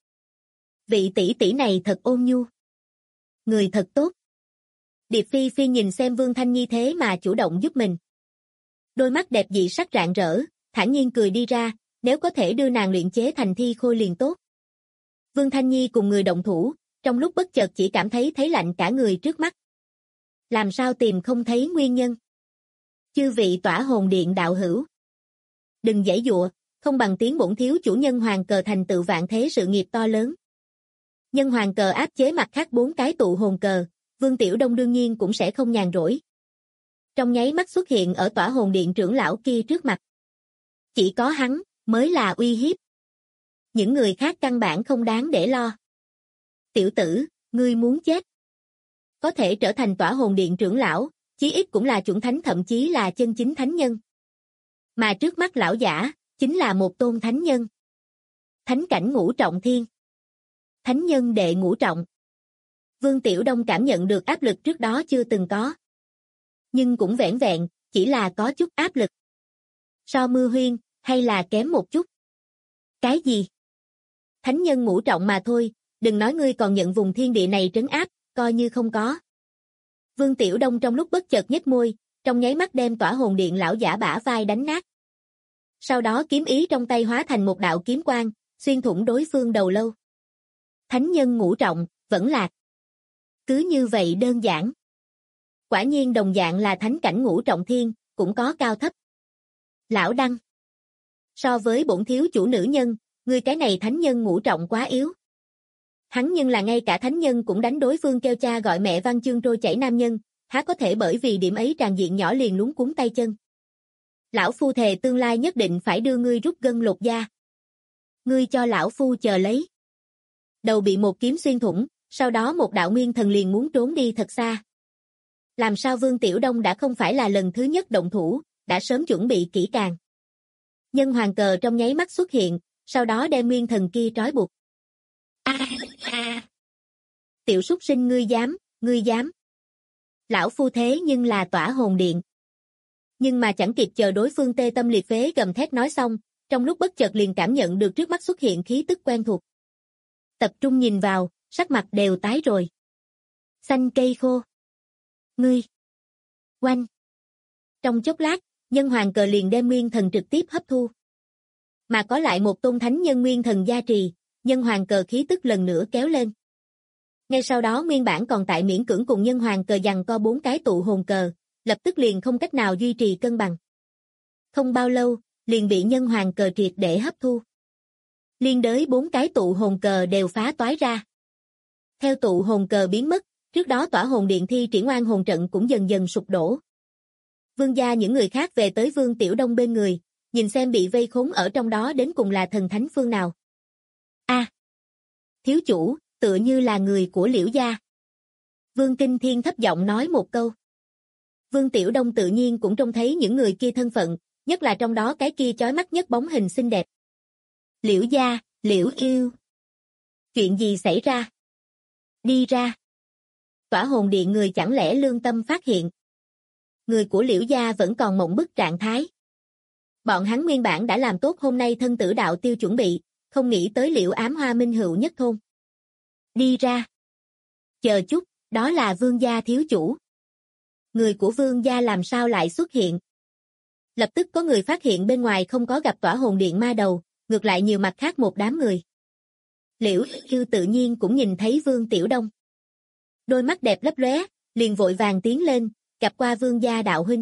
Vị tỷ tỷ này thật ôn nhu. Người thật tốt. Điệp Phi Phi nhìn xem Vương Thanh Nhi thế mà chủ động giúp mình. Đôi mắt đẹp dị sắc rạng rỡ, thản nhiên cười đi ra, nếu có thể đưa nàng luyện chế thành thi khôi liền tốt. Vương Thanh Nhi cùng người động thủ, trong lúc bất chợt chỉ cảm thấy lạnh cả người trước mắt. Làm sao tìm không thấy nguyên nhân? Chư vị tỏa hồn điện đạo hữu. Đừng giãy giụa, không bằng tiếng bổn thiếu chủ nhân hoàng cờ thành tựu vạn thế sự nghiệp to lớn. Nhân hoàng cờ áp chế mặt khác 4 cái tụ hồn cờ, Vương Tiểu Đông đương nhiên cũng sẽ không nhàn rỗi. Trong nháy mắt xuất hiện ở tỏa hồn điện trưởng lão kia trước mặt. Chỉ có hắn, mới là uy hiếp. Những người khác căn bản không đáng để lo. Tiểu tử, ngươi muốn chết. Có thể trở thành tỏa hồn điện trưởng lão, chí ít cũng là chuẩn thánh thậm chí là chân chính thánh nhân. Mà trước mắt lão giả, chính là một tôn thánh nhân. Thánh cảnh ngũ trọng thiên. Thánh nhân đệ ngũ trọng. Vương Tiểu Đông cảm nhận được áp lực trước đó chưa từng có. Nhưng cũng vẻn vẹn, chỉ là có chút áp lực. So Mưa Huyên, hay là kém một chút. Cái gì? Thánh nhân ngũ trọng mà thôi, đừng nói ngươi còn nhận vùng thiên địa này trấn áp, coi như không có. Vương Tiểu Đông trong lúc bất chợt nhếch môi, trong nháy mắt đem tỏa hồn điện lão giả bả vai đánh nát. Sau đó kiếm ý trong tay hóa thành một đạo kiếm quang, xuyên thủng đối phương đầu lâu. Thánh nhân ngũ trọng, vẫn lạc. Cứ như vậy đơn giản. Quả nhiên đồng dạng là thánh cảnh ngũ trọng thiên, cũng có cao thấp. Lão Đăng. So với bổn thiếu chủ nữ nhân, người cái này thánh nhân ngũ trọng quá yếu. Hắn nhưng là ngay cả thánh nhân cũng đánh đối phương kêu cha gọi mẹ văn chương trôi chảy nam nhân, há có thể bởi vì điểm ấy tràn diện nhỏ liền luống cuống tay chân. Lão phu thề tương lai nhất định phải đưa ngươi rút gân lột da. Ngươi cho lão phu chờ lấy. Đầu bị một kiếm xuyên thủng, sau đó một đạo nguyên thần liền muốn trốn đi thật xa. Làm sao Vương Tiểu Đông đã không phải là lần thứ nhất động thủ, đã sớm chuẩn bị kỹ càng. Nhân hoàng cờ trong nháy mắt xuất hiện, sau đó đem nguyên thần kia trói buộc. Tiểu súc sinh ngươi dám. Lão phu thế nhưng là tỏa hồn điện. Nhưng mà chẳng kịp chờ đối phương tê tâm liệt phế gầm thét nói xong, trong lúc bất chợt liền cảm nhận được trước mắt xuất hiện khí tức quen thuộc. Tập trung nhìn vào, sắc mặt đều tái rồi. Xanh cây khô. Ngươi. Oanh. Trong chốc lát, nhân hoàng cờ liền đem nguyên thần trực tiếp hấp thu. Mà có lại một tôn thánh nhân nguyên thần gia trì, nhân hoàng cờ khí tức lần nữa kéo lên. Ngay sau đó nguyên bản còn tại miễn cưỡng cùng nhân hoàng cờ giằng co 4 cái tụ hồn cờ, lập tức liền không cách nào duy trì cân bằng. Không bao lâu, liền bị nhân hoàng cờ triệt để hấp thu. Liên đới 4 cái tụ hồn cờ đều phá toái ra. Theo tụ hồn cờ biến mất, trước đó tỏa hồn điện thi triển oan hồn trận cũng dần dần sụp đổ. Vương gia những người khác về tới Vương Tiểu Đông bên người, nhìn xem bị vây khốn ở trong đó đến cùng là thần thánh phương nào. Thiếu chủ, tựa như là người của Liễu gia. Vương Kinh Thiên thấp giọng nói một câu. Vương Tiểu Đông tự nhiên cũng trông thấy những người kia thân phận, nhất là trong đó cái kia chói mắt nhất bóng hình xinh đẹp. Liễu gia, Liễu yêu. Chuyện gì xảy ra? Đi ra. Tỏa hồn điện người chẳng lẽ lương tâm phát hiện. Người của Liễu gia vẫn còn mộng bức trạng thái. Bọn hắn nguyên bản đã làm tốt hôm nay thân tử đạo tiêu chuẩn bị, không nghĩ tới Liễu ám hoa minh hữu nhất thôn. Đi ra. Chờ chút, đó là Vương gia thiếu chủ. Người của Vương gia làm sao lại xuất hiện? Lập tức có người phát hiện bên ngoài không có gặp tỏa hồn điện ma đầu, ngược lại nhiều mặt khác một đám người. Liễu yêu tự nhiên cũng nhìn thấy Vương Tiểu Đông. Đôi mắt đẹp lấp lóe, liền vội vàng tiến lên, gặp qua Vương gia đạo huynh.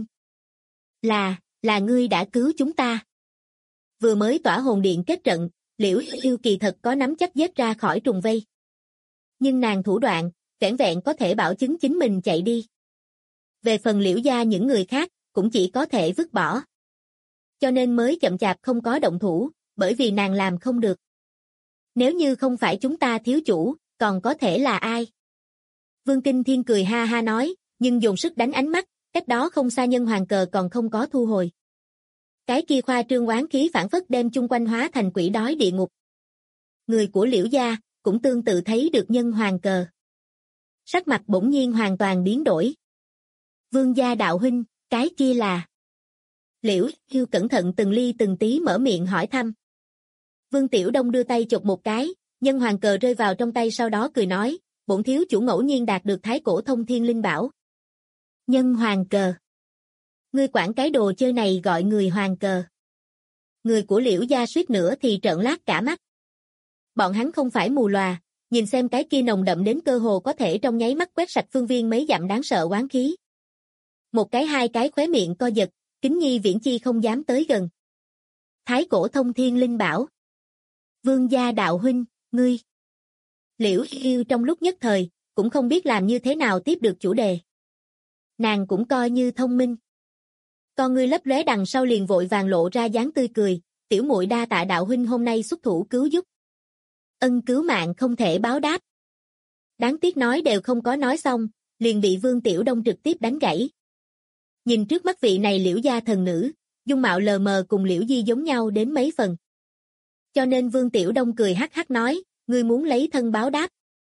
Là ngươi đã cứu chúng ta. Vừa mới tỏa hồn điện kết trận, Liễu yêu kỳ thật có nắm chắc giết ra khỏi trùng vây. Nhưng nàng thủ đoạn, vẻn vẹn có thể bảo chứng chính mình chạy đi. Về phần Liễu gia những người khác, cũng chỉ có thể vứt bỏ. Cho nên mới chậm chạp không có động thủ, bởi vì nàng làm không được. Nếu như không phải chúng ta thiếu chủ, còn có thể là ai? Vương Kinh Thiên cười ha ha nói, nhưng dùng sức đánh ánh mắt, cách đó không xa nhân hoàng cờ còn không có thu hồi. Cái kia khoa trương oán khí phản phất đem chung quanh hóa thành quỷ đói địa ngục. Người của Liễu gia cũng tương tự thấy được nhân hoàng cờ. Sắc mặt bỗng nhiên hoàn toàn biến đổi. Vương gia đạo huynh, cái kia là... Liễu yêu cẩn thận từng ly từng tí mở miệng hỏi thăm. Vương Tiểu Đông đưa tay chụp một cái, nhân hoàng cờ rơi vào trong tay sau đó cười nói, bổn thiếu chủ ngẫu nhiên đạt được thái cổ thông thiên linh bảo. Nhân hoàng cờ. Ngươi quản cái đồ chơi này gọi người hoàng cờ. Người của Liễu gia suýt nữa thì trợn lác cả mắt. Bọn hắn không phải mù lòa, nhìn xem cái kia nồng đậm đến cơ hồ có thể trong nháy mắt quét sạch phương viên mấy dặm đáng sợ oán khí. Một cái hai cái khóe miệng co giật, Kính Nhi Viễn Chi không dám tới gần. Thái cổ thông thiên linh bảo. Vương gia đạo huynh, ngươi. Liễu yêu trong lúc nhất thời, cũng không biết làm như thế nào tiếp được chủ đề. Nàng cũng coi như thông minh. Con ngươi lấp lóe đằng sau liền vội vàng lộ ra dáng tươi cười, tiểu muội đa tạ đạo huynh hôm nay xuất thủ cứu giúp. Ân cứu mạng không thể báo đáp. Đáng tiếc nói đều không có nói xong, liền bị Vương Tiểu Đông trực tiếp đánh gãy. Nhìn trước mắt vị này Liễu gia thần nữ, dung mạo lờ mờ cùng Liễu Di giống nhau đến mấy phần. Cho nên Vương Tiểu Đông cười hắc hắc nói, ngươi muốn lấy thân báo đáp.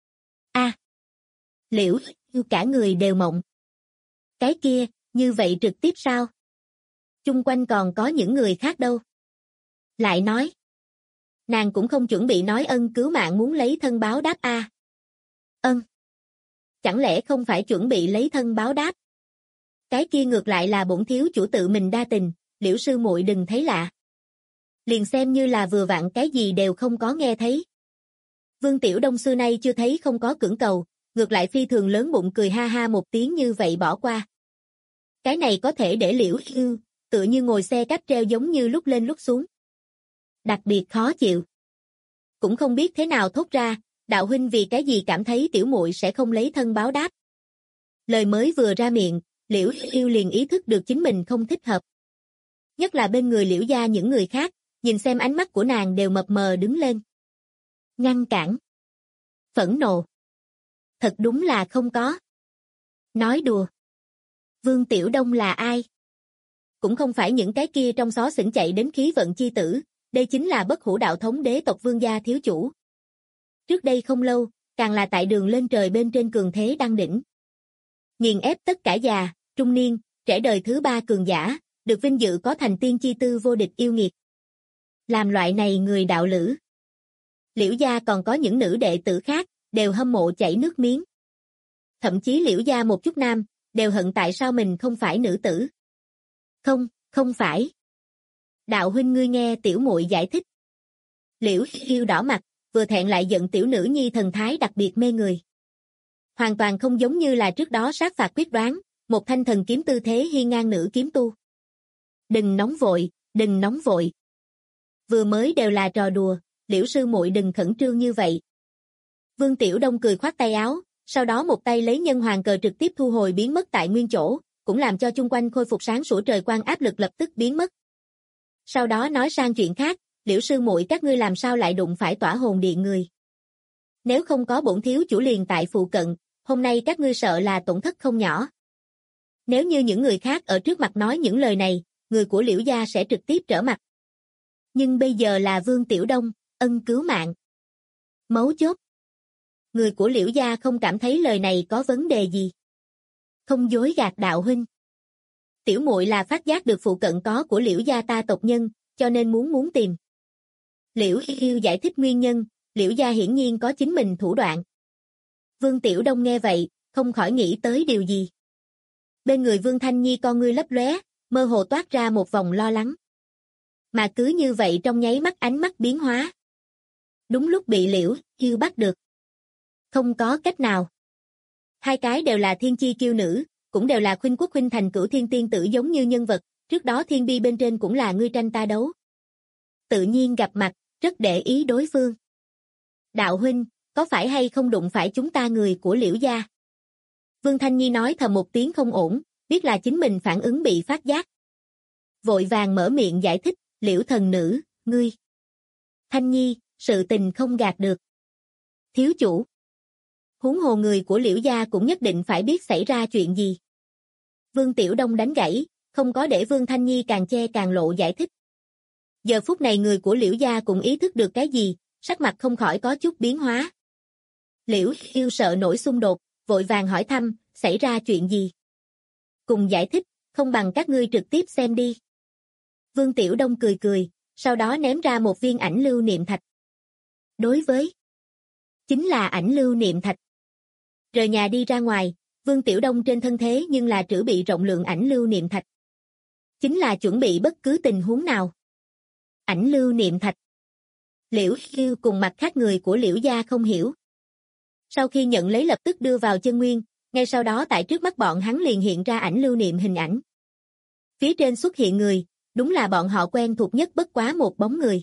Liễu yêu cả người đều mộng. Cái kia, như vậy trực tiếp sao? Chung quanh còn có những người khác đâu. Lại nói. Nàng cũng không chuẩn bị nói ân cứu mạng muốn lấy thân báo đáp Ân. Chẳng lẽ không phải chuẩn bị lấy thân báo đáp? Cái kia ngược lại là bổn thiếu chủ tự mình đa tình, Liễu sư muội đừng thấy lạ. Liền xem như là vừa vặn cái gì đều không có nghe thấy. Vương Tiểu Đông xưa nay chưa thấy không có cưỡng cầu, ngược lại phi thường lớn bụng cười ha ha một tiếng như vậy bỏ qua. Cái này có thể để Liễu yêu, tựa như ngồi xe cáp treo giống như lúc lên lúc xuống. Đặc biệt khó chịu. Cũng không biết thế nào thốt ra, đạo huynh vì cái gì cảm thấy tiểu muội sẽ không lấy thân báo đáp. Lời mới vừa ra miệng, Liễu yêu liền ý thức được chính mình không thích hợp. Nhất là bên người Liễu gia những người khác, nhìn xem ánh mắt của nàng đều mập mờ đứng lên. Ngăn cản. Phẫn nộ. Thật đúng là không có. Nói đùa. Vương Tiểu Đông là ai? Cũng không phải những cái kia trong xó xỉnh chạy đến khí vận chi tử, đây chính là bất hủ đạo thống đế tộc Vương gia thiếu chủ. Trước đây không lâu, càng là tại đường lên trời bên trên cường thế đăng đỉnh. Nghiền ép tất cả già, trung niên, trẻ đời thứ ba cường giả, được vinh dự có thành tiên chi tư vô địch yêu nghiệt. Làm loại này người đạo lữ. Liễu gia còn có những nữ đệ tử khác, đều hâm mộ chảy nước miếng. Thậm chí Liễu gia một chút nam, đều hận tại sao mình không phải nữ tử. Không, không phải. Đạo huynh ngươi nghe tiểu muội giải thích. Liễu Hiêu đỏ mặt, vừa thẹn lại giận tiểu nữ nhi thần thái đặc biệt mê người. Hoàn toàn không giống như là trước đó sát phạt quyết đoán, một thanh thần kiếm tư thế hiên ngang nữ kiếm tu. Đừng nóng vội, đừng nóng vội. Vừa mới đều là trò đùa, Liễu sư muội đừng khẩn trương như vậy. Vương Tiểu Đông cười khoát tay áo, sau đó một tay lấy nhân hoàng cờ trực tiếp thu hồi biến mất tại nguyên chỗ, cũng làm cho chung quanh khôi phục sáng sủa trời quang áp lực lập tức biến mất. Sau đó nói sang chuyện khác, Liễu sư muội các ngươi làm sao lại đụng phải tỏa hồn điện người. Nếu không có bổn thiếu chủ liền tại phụ cận, hôm nay các ngươi sợ là tổn thất không nhỏ. Nếu như những người khác ở trước mặt nói những lời này, người của Liễu gia sẽ trực tiếp trở mặt. Nhưng bây giờ là Vương Tiểu Đông, ân cứu mạng. Mấu chốt. Người của Liễu gia không cảm thấy lời này có vấn đề gì. Không dối gạt đạo huynh. Tiểu muội là phát giác được phụ cận có của Liễu gia ta tộc nhân, cho nên muốn tìm. Liễu Hiêu giải thích nguyên nhân, Liễu gia hiển nhiên có chính mình thủ đoạn. Vương Tiểu Đông nghe vậy, không khỏi nghĩ tới điều gì. Bên người Vương Thanh Nhi con ngươi lấp lóe, mơ hồ toát ra một vòng lo lắng. Mà cứ như vậy trong nháy mắt ánh mắt biến hóa. Đúng lúc bị Liễu Hiêu bắt được. Không có cách nào. Hai cái đều là thiên chi kiêu nữ, cũng đều là khuynh quốc khuynh thành cửu thiên tiên tử giống như nhân vật, trước đó thiên bi bên trên cũng là ngươi tranh ta đấu. Tự nhiên gặp mặt, rất để ý đối phương. Đạo huynh, có phải hay không đụng phải chúng ta người của Liễu gia? Vương Thanh Nhi nói thầm một tiếng không ổn, biết là chính mình phản ứng bị phát giác. Vội vàng mở miệng giải thích, Liễu thần nữ, ngươi. Thanh Nhi, sự tình không gạt được. Thiếu chủ. Huống hồ người của Liễu gia cũng nhất định phải biết xảy ra chuyện gì. Vương Tiểu Đông đánh gãy, không có để Vương Thanh Nhi càng che càng lộ giải thích. Giờ phút này người của Liễu gia cũng ý thức được cái gì, sắc mặt không khỏi có chút biến hóa. Liễu Hiêu sợ nổi xung đột, vội vàng hỏi thăm, xảy ra chuyện gì? Cùng giải thích, không bằng các ngươi trực tiếp xem đi. Vương Tiểu Đông cười cười, sau đó ném ra một viên ảnh lưu niệm thạch. Đối với chính là ảnh lưu niệm thạch. Rời nhà đi ra ngoài, Vương Tiểu Đông trên thân thế nhưng là trữ bị rộng lượng ảnh lưu niệm thạch. Chính là chuẩn bị bất cứ tình huống nào. Ảnh lưu niệm thạch. Liễu Hiêu cùng mặt khác người của Liễu gia không hiểu. Sau khi nhận lấy lập tức đưa vào chân nguyên, ngay sau đó tại trước mắt bọn hắn liền hiện ra ảnh lưu niệm hình ảnh. Phía trên xuất hiện người, đúng là bọn họ quen thuộc nhất bất quá một bóng người.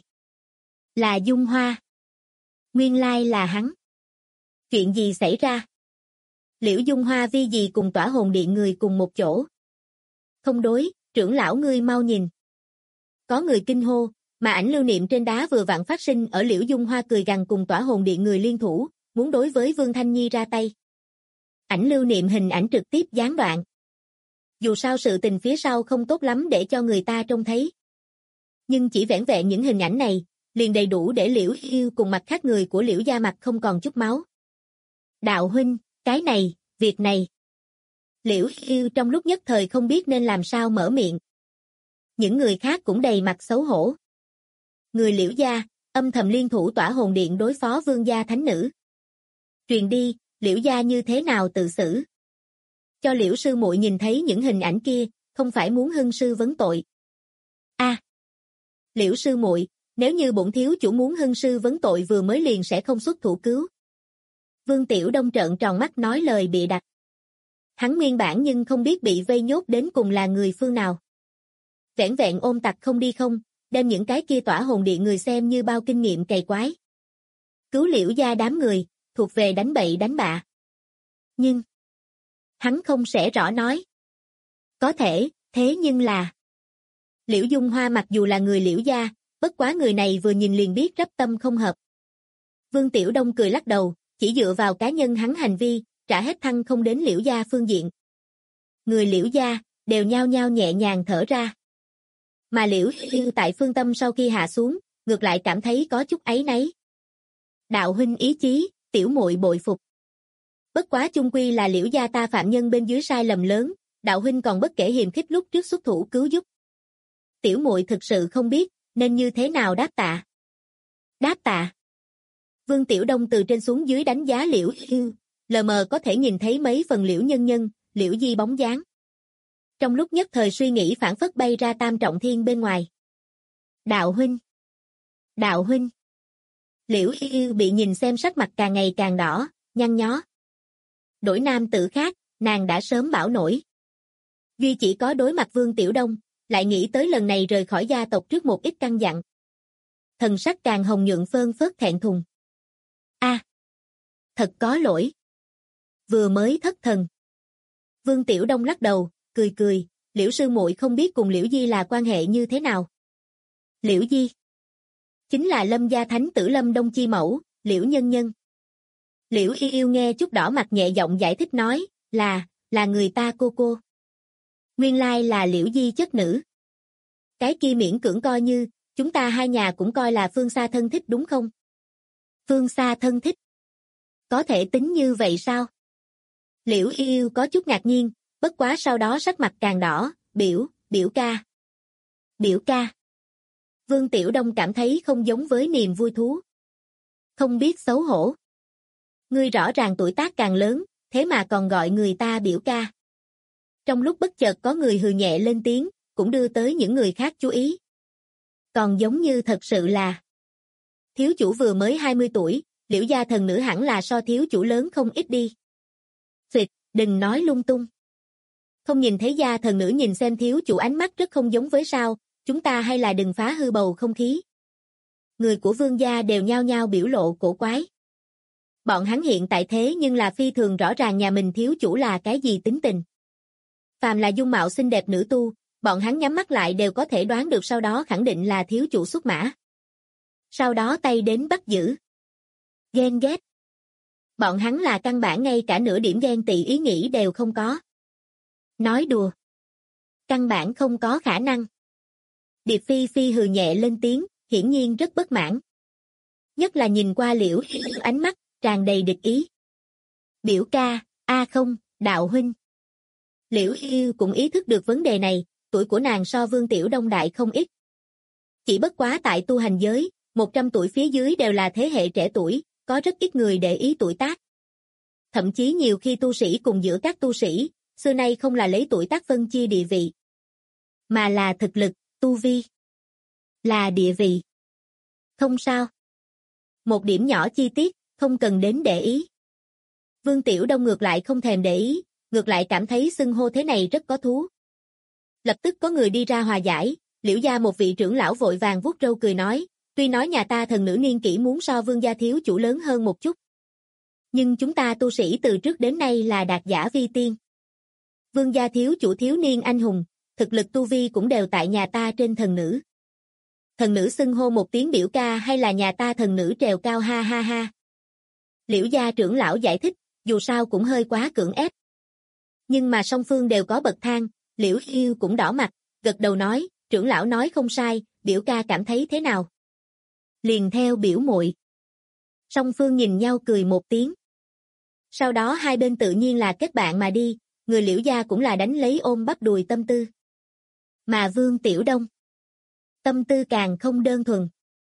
Là Dung Hoa. Nguyên lai là hắn. Chuyện gì xảy ra? Liễu Dung Hoa vì gì cùng tỏa hồn điện người cùng một chỗ? Không đối, trưởng lão ngươi mau nhìn. Có người kinh hô, mà ảnh lưu niệm trên đá vừa vặn phát sinh ở Liễu Dung Hoa cười gằn cùng tỏa hồn điện người liên thủ, muốn đối với Vương Thanh Nhi ra tay. Ảnh lưu niệm hình ảnh trực tiếp gián đoạn. Dù sao sự tình phía sau không tốt lắm để cho người ta trông thấy. Nhưng chỉ vẻn vẹn những hình ảnh này, liền đầy đủ để Liễu Hiêu cùng mặt khác người của Liễu gia mặt không còn chút máu. Đạo huynh, cái này, việc này. Liễu Hiêu trong lúc nhất thời không biết nên làm sao mở miệng. Những người khác cũng đầy mặt xấu hổ. Người Liễu gia, âm thầm liên thủ tỏa hồn điện đối phó Vương gia thánh nữ. Truyền đi, Liễu gia như thế nào tự xử? Cho Liễu sư muội nhìn thấy những hình ảnh kia, không phải muốn hưng sư vấn tội. Liễu sư muội, nếu như bổn thiếu chủ muốn hưng sư vấn tội vừa mới liền sẽ không xuất thủ cứu. Vương Tiểu Đông trợn tròn mắt nói lời bịa đặt. Hắn nguyên bản nhưng không biết bị vây nhốt đến cùng là người phương nào. Vẻn vẹn ôm tặc không đi không, đem những cái kia tỏa hồn điện người xem như bao kinh nghiệm cày quái. Cứu Liễu gia đám người, thuộc về đánh bậy đánh bạ. Nhưng hắn không sẽ rõ nói. Có thể, thế nhưng là Liễu Dung Hoa mặc dù là người Liễu gia, bất quá người này vừa nhìn liền biết rắp tâm không hợp. Vương Tiểu Đông cười lắc đầu, chỉ dựa vào cá nhân hắn hành vi, trả hết thăng không đến Liễu gia phương diện. Người Liễu gia đều nhao nhao nhẹ nhàng thở ra. Mà Liễu Hiêu tại phương tâm sau khi hạ xuống, ngược lại cảm thấy có chút áy náy. Đạo huynh ý chí, tiểu muội bội phục. Bất quá chung quy là Liễu gia ta phạm nhân bên dưới sai lầm lớn, đạo huynh còn bất kể hiềm khích lúc trước xuất thủ cứu giúp. Tiểu muội thực sự không biết, nên như thế nào đáp tạ? Đáp tạ. Vương Tiểu Đông từ trên xuống dưới đánh giá Liễu Yêu, lờ mờ có thể nhìn thấy mấy phần Liễu Nhân Nhân, Liễu Di bóng dáng. Trong lúc nhất thời suy nghĩ phảng phất bay ra Tam Trọng Thiên bên ngoài. Đạo huynh. Đạo huynh. Liễu Yêu bị nhìn xem sắc mặt càng ngày càng đỏ, nhăn nhó. Đổi nam tử khác, nàng đã sớm bảo nổi. Duy chỉ có đối mặt Vương Tiểu Đông, lại nghĩ tới lần này rời khỏi gia tộc trước một ít căn dặn. Thần sắc càng hồng nhuận phơn phớt thẹn thùng. Thật có lỗi. Vừa mới thất thần. Vương Tiểu Đông lắc đầu, cười cười, Liễu sư muội không biết cùng Liễu Di là quan hệ như thế nào. Liễu Di chính là Lâm gia thánh tử Lâm Đông chi mẫu, Liễu Nhân Nhân. Liễu Yêu nghe chút đỏ mặt nhẹ giọng giải thích nói, là người ta cô. Nguyên lai là Liễu Di chất nữ. Cái kia miễn cưỡng coi như, chúng ta hai nhà cũng coi là phương xa thân thích đúng không? Phương xa thân thích. Có thể tính như vậy sao? Liễu Yêu có chút ngạc nhiên, bất quá sau đó sắc mặt càng đỏ, biểu ca. Biểu ca. Vương Tiểu Đông cảm thấy không giống với niềm vui thú. Không biết xấu hổ. Ngươi rõ ràng tuổi tác càng lớn, thế mà còn gọi người ta biểu ca. Trong lúc bất chợt có người hừ nhẹ lên tiếng, cũng đưa tới những người khác chú ý. Còn giống như thật sự là thiếu chủ vừa mới 20 tuổi, Liễu gia thần nữ hẳn là so thiếu chủ lớn không ít đi. Phịch, đừng nói lung tung. Không nhìn thấy gia thần nữ nhìn xem thiếu chủ ánh mắt rất không giống với sao, chúng ta hay là đừng phá hư bầu không khí. Người của Vương gia đều nhao nhao biểu lộ cổ quái. Bọn hắn hiện tại thế nhưng là phi thường rõ ràng nhà mình thiếu chủ là cái gì tính tình. Phàm là dung mạo xinh đẹp nữ tu, bọn hắn nhắm mắt lại đều có thể đoán được sau đó khẳng định là thiếu chủ xuất mã. Sau đó tay đến bắt giữ. Ghen ghét. Bọn hắn là căn bản ngay cả nửa điểm ghen tị ý nghĩ đều không có. Nói đùa. Căn bản không có khả năng. Điệp Phi Phi hừ nhẹ lên tiếng, hiển nhiên rất bất mãn. Nhất là nhìn qua Liễu Yêu ánh mắt, tràn đầy địch ý. Biểu ca, không, đạo huynh. Liễu Yêu cũng ý thức được vấn đề này, tuổi của nàng so Vương Tiểu Đông đại không ít. Chỉ bất quá tại tu hành giới, 100 tuổi phía dưới đều là thế hệ trẻ tuổi, có rất ít người để ý tuổi tác. Thậm chí nhiều khi tu sĩ cùng giữa các tu sĩ, xưa nay không là lấy tuổi tác phân chia địa vị, mà là thực lực, tu vi. Là địa vị. Không sao. Một điểm nhỏ chi tiết, không cần đến để ý. Vương Tiểu Đông ngược lại không thèm để ý, ngược lại cảm thấy xưng hô thế này rất có thú. Lập tức có người đi ra hòa giải, Liễu gia một vị trưởng lão vội vàng vuốt râu cười nói, tuy nói nhà ta thần nữ niên kỷ muốn so Vương gia thiếu chủ lớn hơn một chút. Nhưng chúng ta tu sĩ từ trước đến nay là đạt giả vi tiên. Vương gia thiếu chủ thiếu niên anh hùng, thực lực tu vi cũng đều tại nhà ta trên thần nữ. Thần nữ xưng hô một tiếng biểu ca hay là nhà ta thần nữ trèo cao ha ha ha. Liễu gia trưởng lão giải thích, dù sao cũng hơi quá cưỡng ép. Nhưng mà song phương đều có bậc thang, Liễu Yêu cũng đỏ mặt, gật đầu nói, trưởng lão nói không sai, biểu ca cảm thấy thế nào? Liền theo biểu muội. Song phương nhìn nhau cười một tiếng. Sau đó hai bên tự nhiên là kết bạn mà đi, người Liễu gia cũng là đánh lấy ôm bắp đùi tâm tư. Mà Vương Tiểu Đông, tâm tư càng không đơn thuần.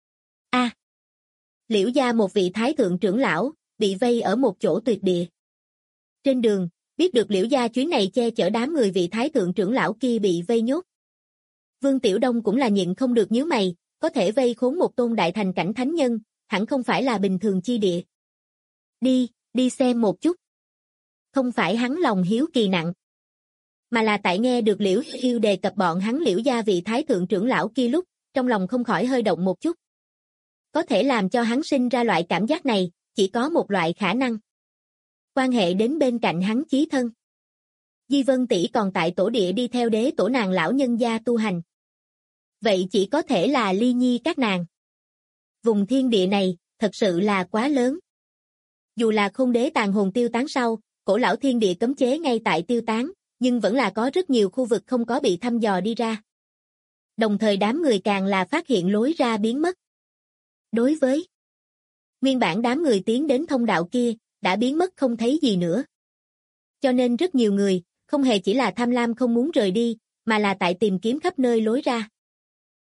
Liễu gia một vị thái thượng trưởng lão, bị vây ở một chỗ tuyệt địa. Trên đường, biết được Liễu gia chuyến này che chở đám người vị thái thượng trưởng lão kia bị vây nhốt. Vương Tiểu Đông cũng là nhịn không được nhíu mày, có thể vây khốn một tôn đại thành cảnh thánh nhân, hẳn không phải là bình thường chi địa. Đi xem một chút. Không phải hắn lòng hiếu kỳ nặng, mà là tại nghe được Liễu Yêu đề cập bọn hắn Liễu gia vị thái thượng trưởng lão kia lúc, trong lòng không khỏi hơi động một chút. Có thể làm cho hắn sinh ra loại cảm giác này, chỉ có một loại khả năng. Quan hệ đến bên cạnh hắn chí thân. Di Vân tỷ còn tại tổ địa đi theo đế tổ nàng lão nhân gia tu hành. Vậy chỉ có thể là ly nhi các nàng. Vùng thiên địa này, thật sự là quá lớn. Dù là Khôn đế tàn hồn tiêu tán sau, cổ lão thiên địa cấm chế ngay tại tiêu tán, nhưng vẫn là có rất nhiều khu vực không có bị thăm dò đi ra. Đồng thời đám người càng là phát hiện lối ra biến mất. Đối với nguyên bản đám người tiến đến thông đạo kia, đã biến mất không thấy gì nữa. Cho nên rất nhiều người, không hề chỉ là tham lam không muốn rời đi, mà là tại tìm kiếm khắp nơi lối ra.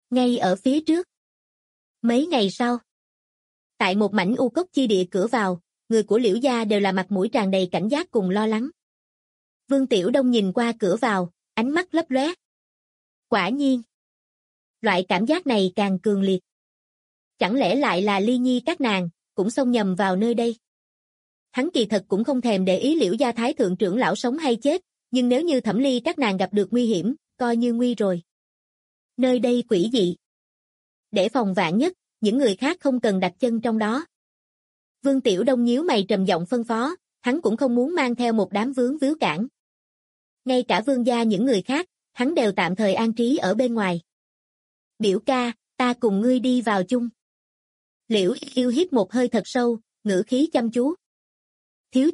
ngay ở phía trước. Mấy ngày sau, tại một mảnh u cốc chi địa cửa vào, người của Liễu gia đều là mặt mũi tràn đầy cảnh giác cùng lo lắng. Vương Tiểu Đông nhìn qua cửa vào, ánh mắt lấp lóe. Quả nhiên, loại cảm giác này càng cường liệt. Chẳng lẽ lại là Ly Nhi các nàng cũng xông nhầm vào nơi đây? Hắn kỳ thật cũng không thèm để ý Liễu gia thái thượng trưởng lão sống hay chết, nhưng nếu như Thẩm Ly các nàng gặp được nguy hiểm, coi như nguy rồi. Nơi đây quỷ dị. Để phòng vạn nhất, những người khác không cần đặt chân trong đó. Vương Tiểu Đông nhíu mày trầm giọng phân phó, hắn cũng không muốn mang theo một đám vướng víu cản. Ngay cả Vương gia những người khác, hắn đều tạm thời an trí ở bên ngoài. Biểu ca, ta cùng ngươi đi vào chung. Liễu Yêu hít một hơi thật sâu, ngữ khí chăm chú. Thiếu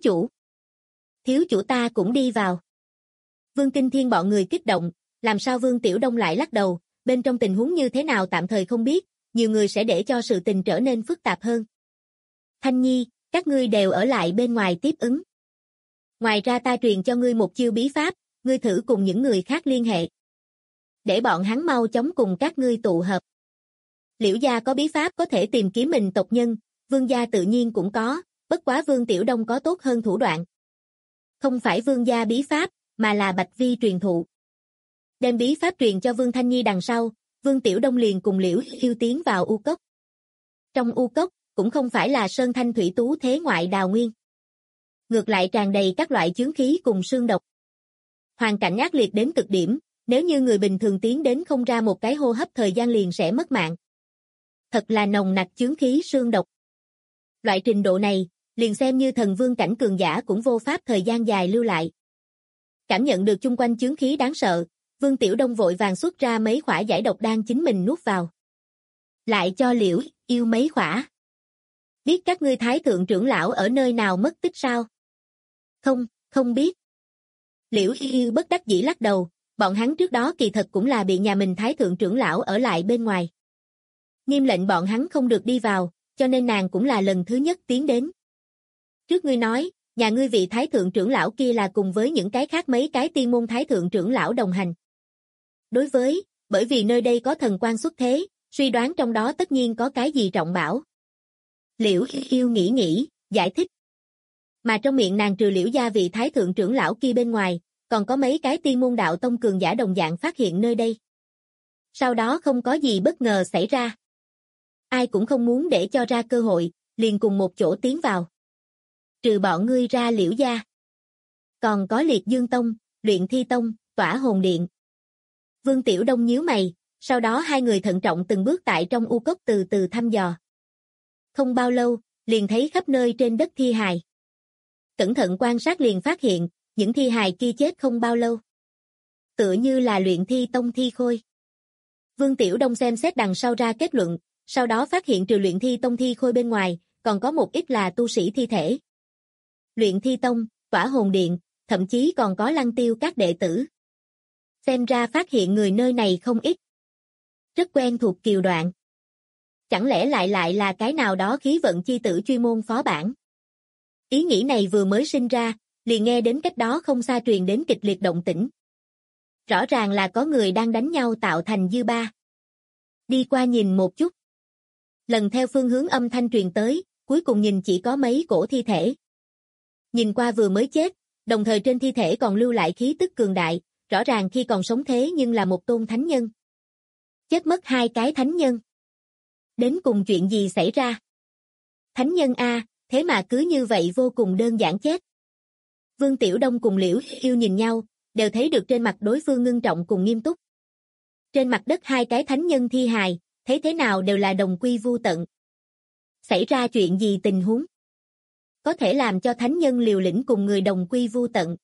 chủ ta cũng đi vào. Vương Kinh Thiên bọn người kích động, làm sao Vương Tiểu Đông lại lắc đầu, bên trong tình huống như thế nào tạm thời không biết, nhiều người sẽ để cho sự tình trở nên phức tạp hơn. Thanh Nhi, các ngươi đều ở lại bên ngoài tiếp ứng. Ngoài ra ta truyền cho ngươi một chiêu bí pháp, ngươi thử cùng những người khác liên hệ. Để bọn hắn mau chóng cùng các ngươi tụ hợp. Liễu gia có bí pháp có thể tìm kiếm mình tộc nhân, Vương gia tự nhiên cũng có, bất quá Vương Tiểu Đông có tốt hơn thủ đoạn. Không phải Vương gia bí pháp, mà là Bạch Vi truyền thụ. Đem bí pháp truyền cho Vương Thanh Nhi đằng sau, Vương Tiểu Đông liền cùng Liễu Yêu tiến vào u cốc. Trong u cốc, cũng không phải là sơn thanh thủy tú thế ngoại đào nguyên. Ngược lại tràn đầy các loại chướng khí cùng sương độc. Hoàn cảnh ác liệt đến cực điểm, nếu như người bình thường tiến đến không ra một cái hô hấp thời gian liền sẽ mất mạng. Thật là nồng nặc chướng khí sương độc. Loại trình độ này, liền xem như thần vương cảnh cường giả cũng vô pháp thời gian dài lưu lại. Cảm nhận được chung quanh chướng khí đáng sợ, Vương Tiểu Đông vội vàng xuất ra mấy khỏa giải độc đan chính mình nuốt vào. Lại cho Liễu Yêu mấy khỏa. Biết các ngươi thái thượng trưởng lão ở nơi nào mất tích sao? Không biết. Liễu Yêu bất đắc dĩ lắc đầu, bọn hắn trước đó kỳ thật cũng là bị nhà mình thái thượng trưởng lão ở lại bên ngoài. Nghiêm lệnh bọn hắn không được đi vào, cho nên nàng cũng là lần thứ nhất tiến đến. Trước ngươi nói, nhà ngươi vị thái thượng trưởng lão kia là cùng với những cái khác mấy cái tiên môn thái thượng trưởng lão đồng hành. Bởi vì nơi đây có thần quan xuất thế, suy đoán trong đó tất nhiên có cái gì trọng bảo. Liễu Yêu nghĩ, giải thích. Mà trong miệng nàng trừ Liễu gia vị thái thượng trưởng lão kia bên ngoài, còn có mấy cái tiên môn đạo tông cường giả đồng dạng phát hiện nơi đây. Sau đó không có gì bất ngờ xảy ra. Ai cũng không muốn để cho ra cơ hội, liền cùng một chỗ tiến vào. Trừ bọn ngươi ra Liễu gia. Còn có Liệt Dương Tông, Luyện Thi Tông, Tỏa Hồn Điện. Vương Tiểu Đông nhíu mày, sau đó hai người thận trọng từng bước tại trong u cốc từ từ thăm dò. Không bao lâu, liền thấy khắp nơi trên đất thi hài. Cẩn thận quan sát liền phát hiện, những thi hài kia chết không bao lâu. Tựa như là Luyện Thi Tông thi khôi. Vương Tiểu Đông xem xét đằng sau ra kết luận, sau đó phát hiện trừ Luyện Thi Tông thi khôi bên ngoài, còn có một ít là tu sĩ thi thể. Luyện Thi Tông, Tỏa Hồn Điện, thậm chí còn có Lăng Tiêu các đệ tử. Xem ra phát hiện người nơi này không ít. Rất quen thuộc kiều đoạn. Chẳng lẽ lại là cái nào đó khí vận chi tử chuyên môn phó bản. Ý nghĩ này vừa mới sinh ra, liền nghe đến cách đó không xa truyền đến kịch liệt động tĩnh. Rõ ràng là có người đang đánh nhau tạo thành dư ba. Đi qua nhìn một chút. Lần theo phương hướng âm thanh truyền tới, cuối cùng nhìn chỉ có mấy cổ thi thể. Nhìn qua vừa mới chết, đồng thời trên thi thể còn lưu lại khí tức cường đại, rõ ràng khi còn sống thế nhưng là một tôn thánh nhân. Chết mất hai cái thánh nhân. Đến cùng chuyện gì xảy ra? Thánh nhân A, thế mà cứ như vậy vô cùng đơn giản chết. Vương Tiểu Đông cùng Liễu Yêu nhìn nhau, đều thấy được trên mặt đối phương ngưng trọng cùng nghiêm túc. Trên mặt đất hai cái thánh nhân thi hài, thấy thế nào đều là đồng quy vu tận. Xảy ra chuyện gì tình huống? Có thể làm cho thánh nhân liều lĩnh cùng người đồng quy vu tận.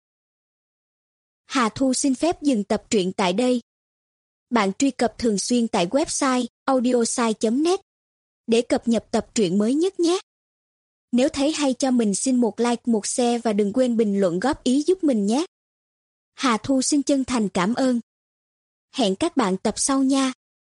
Hà Thu xin phép dừng tập truyện tại đây. Bạn truy cập thường xuyên tại website audiosai.net để cập nhật tập truyện mới nhất nhé. Nếu thấy hay cho mình xin một like, một share và đừng quên bình luận góp ý giúp mình nhé. Hà Thu xin chân thành cảm ơn. Hẹn các bạn tập sau nha.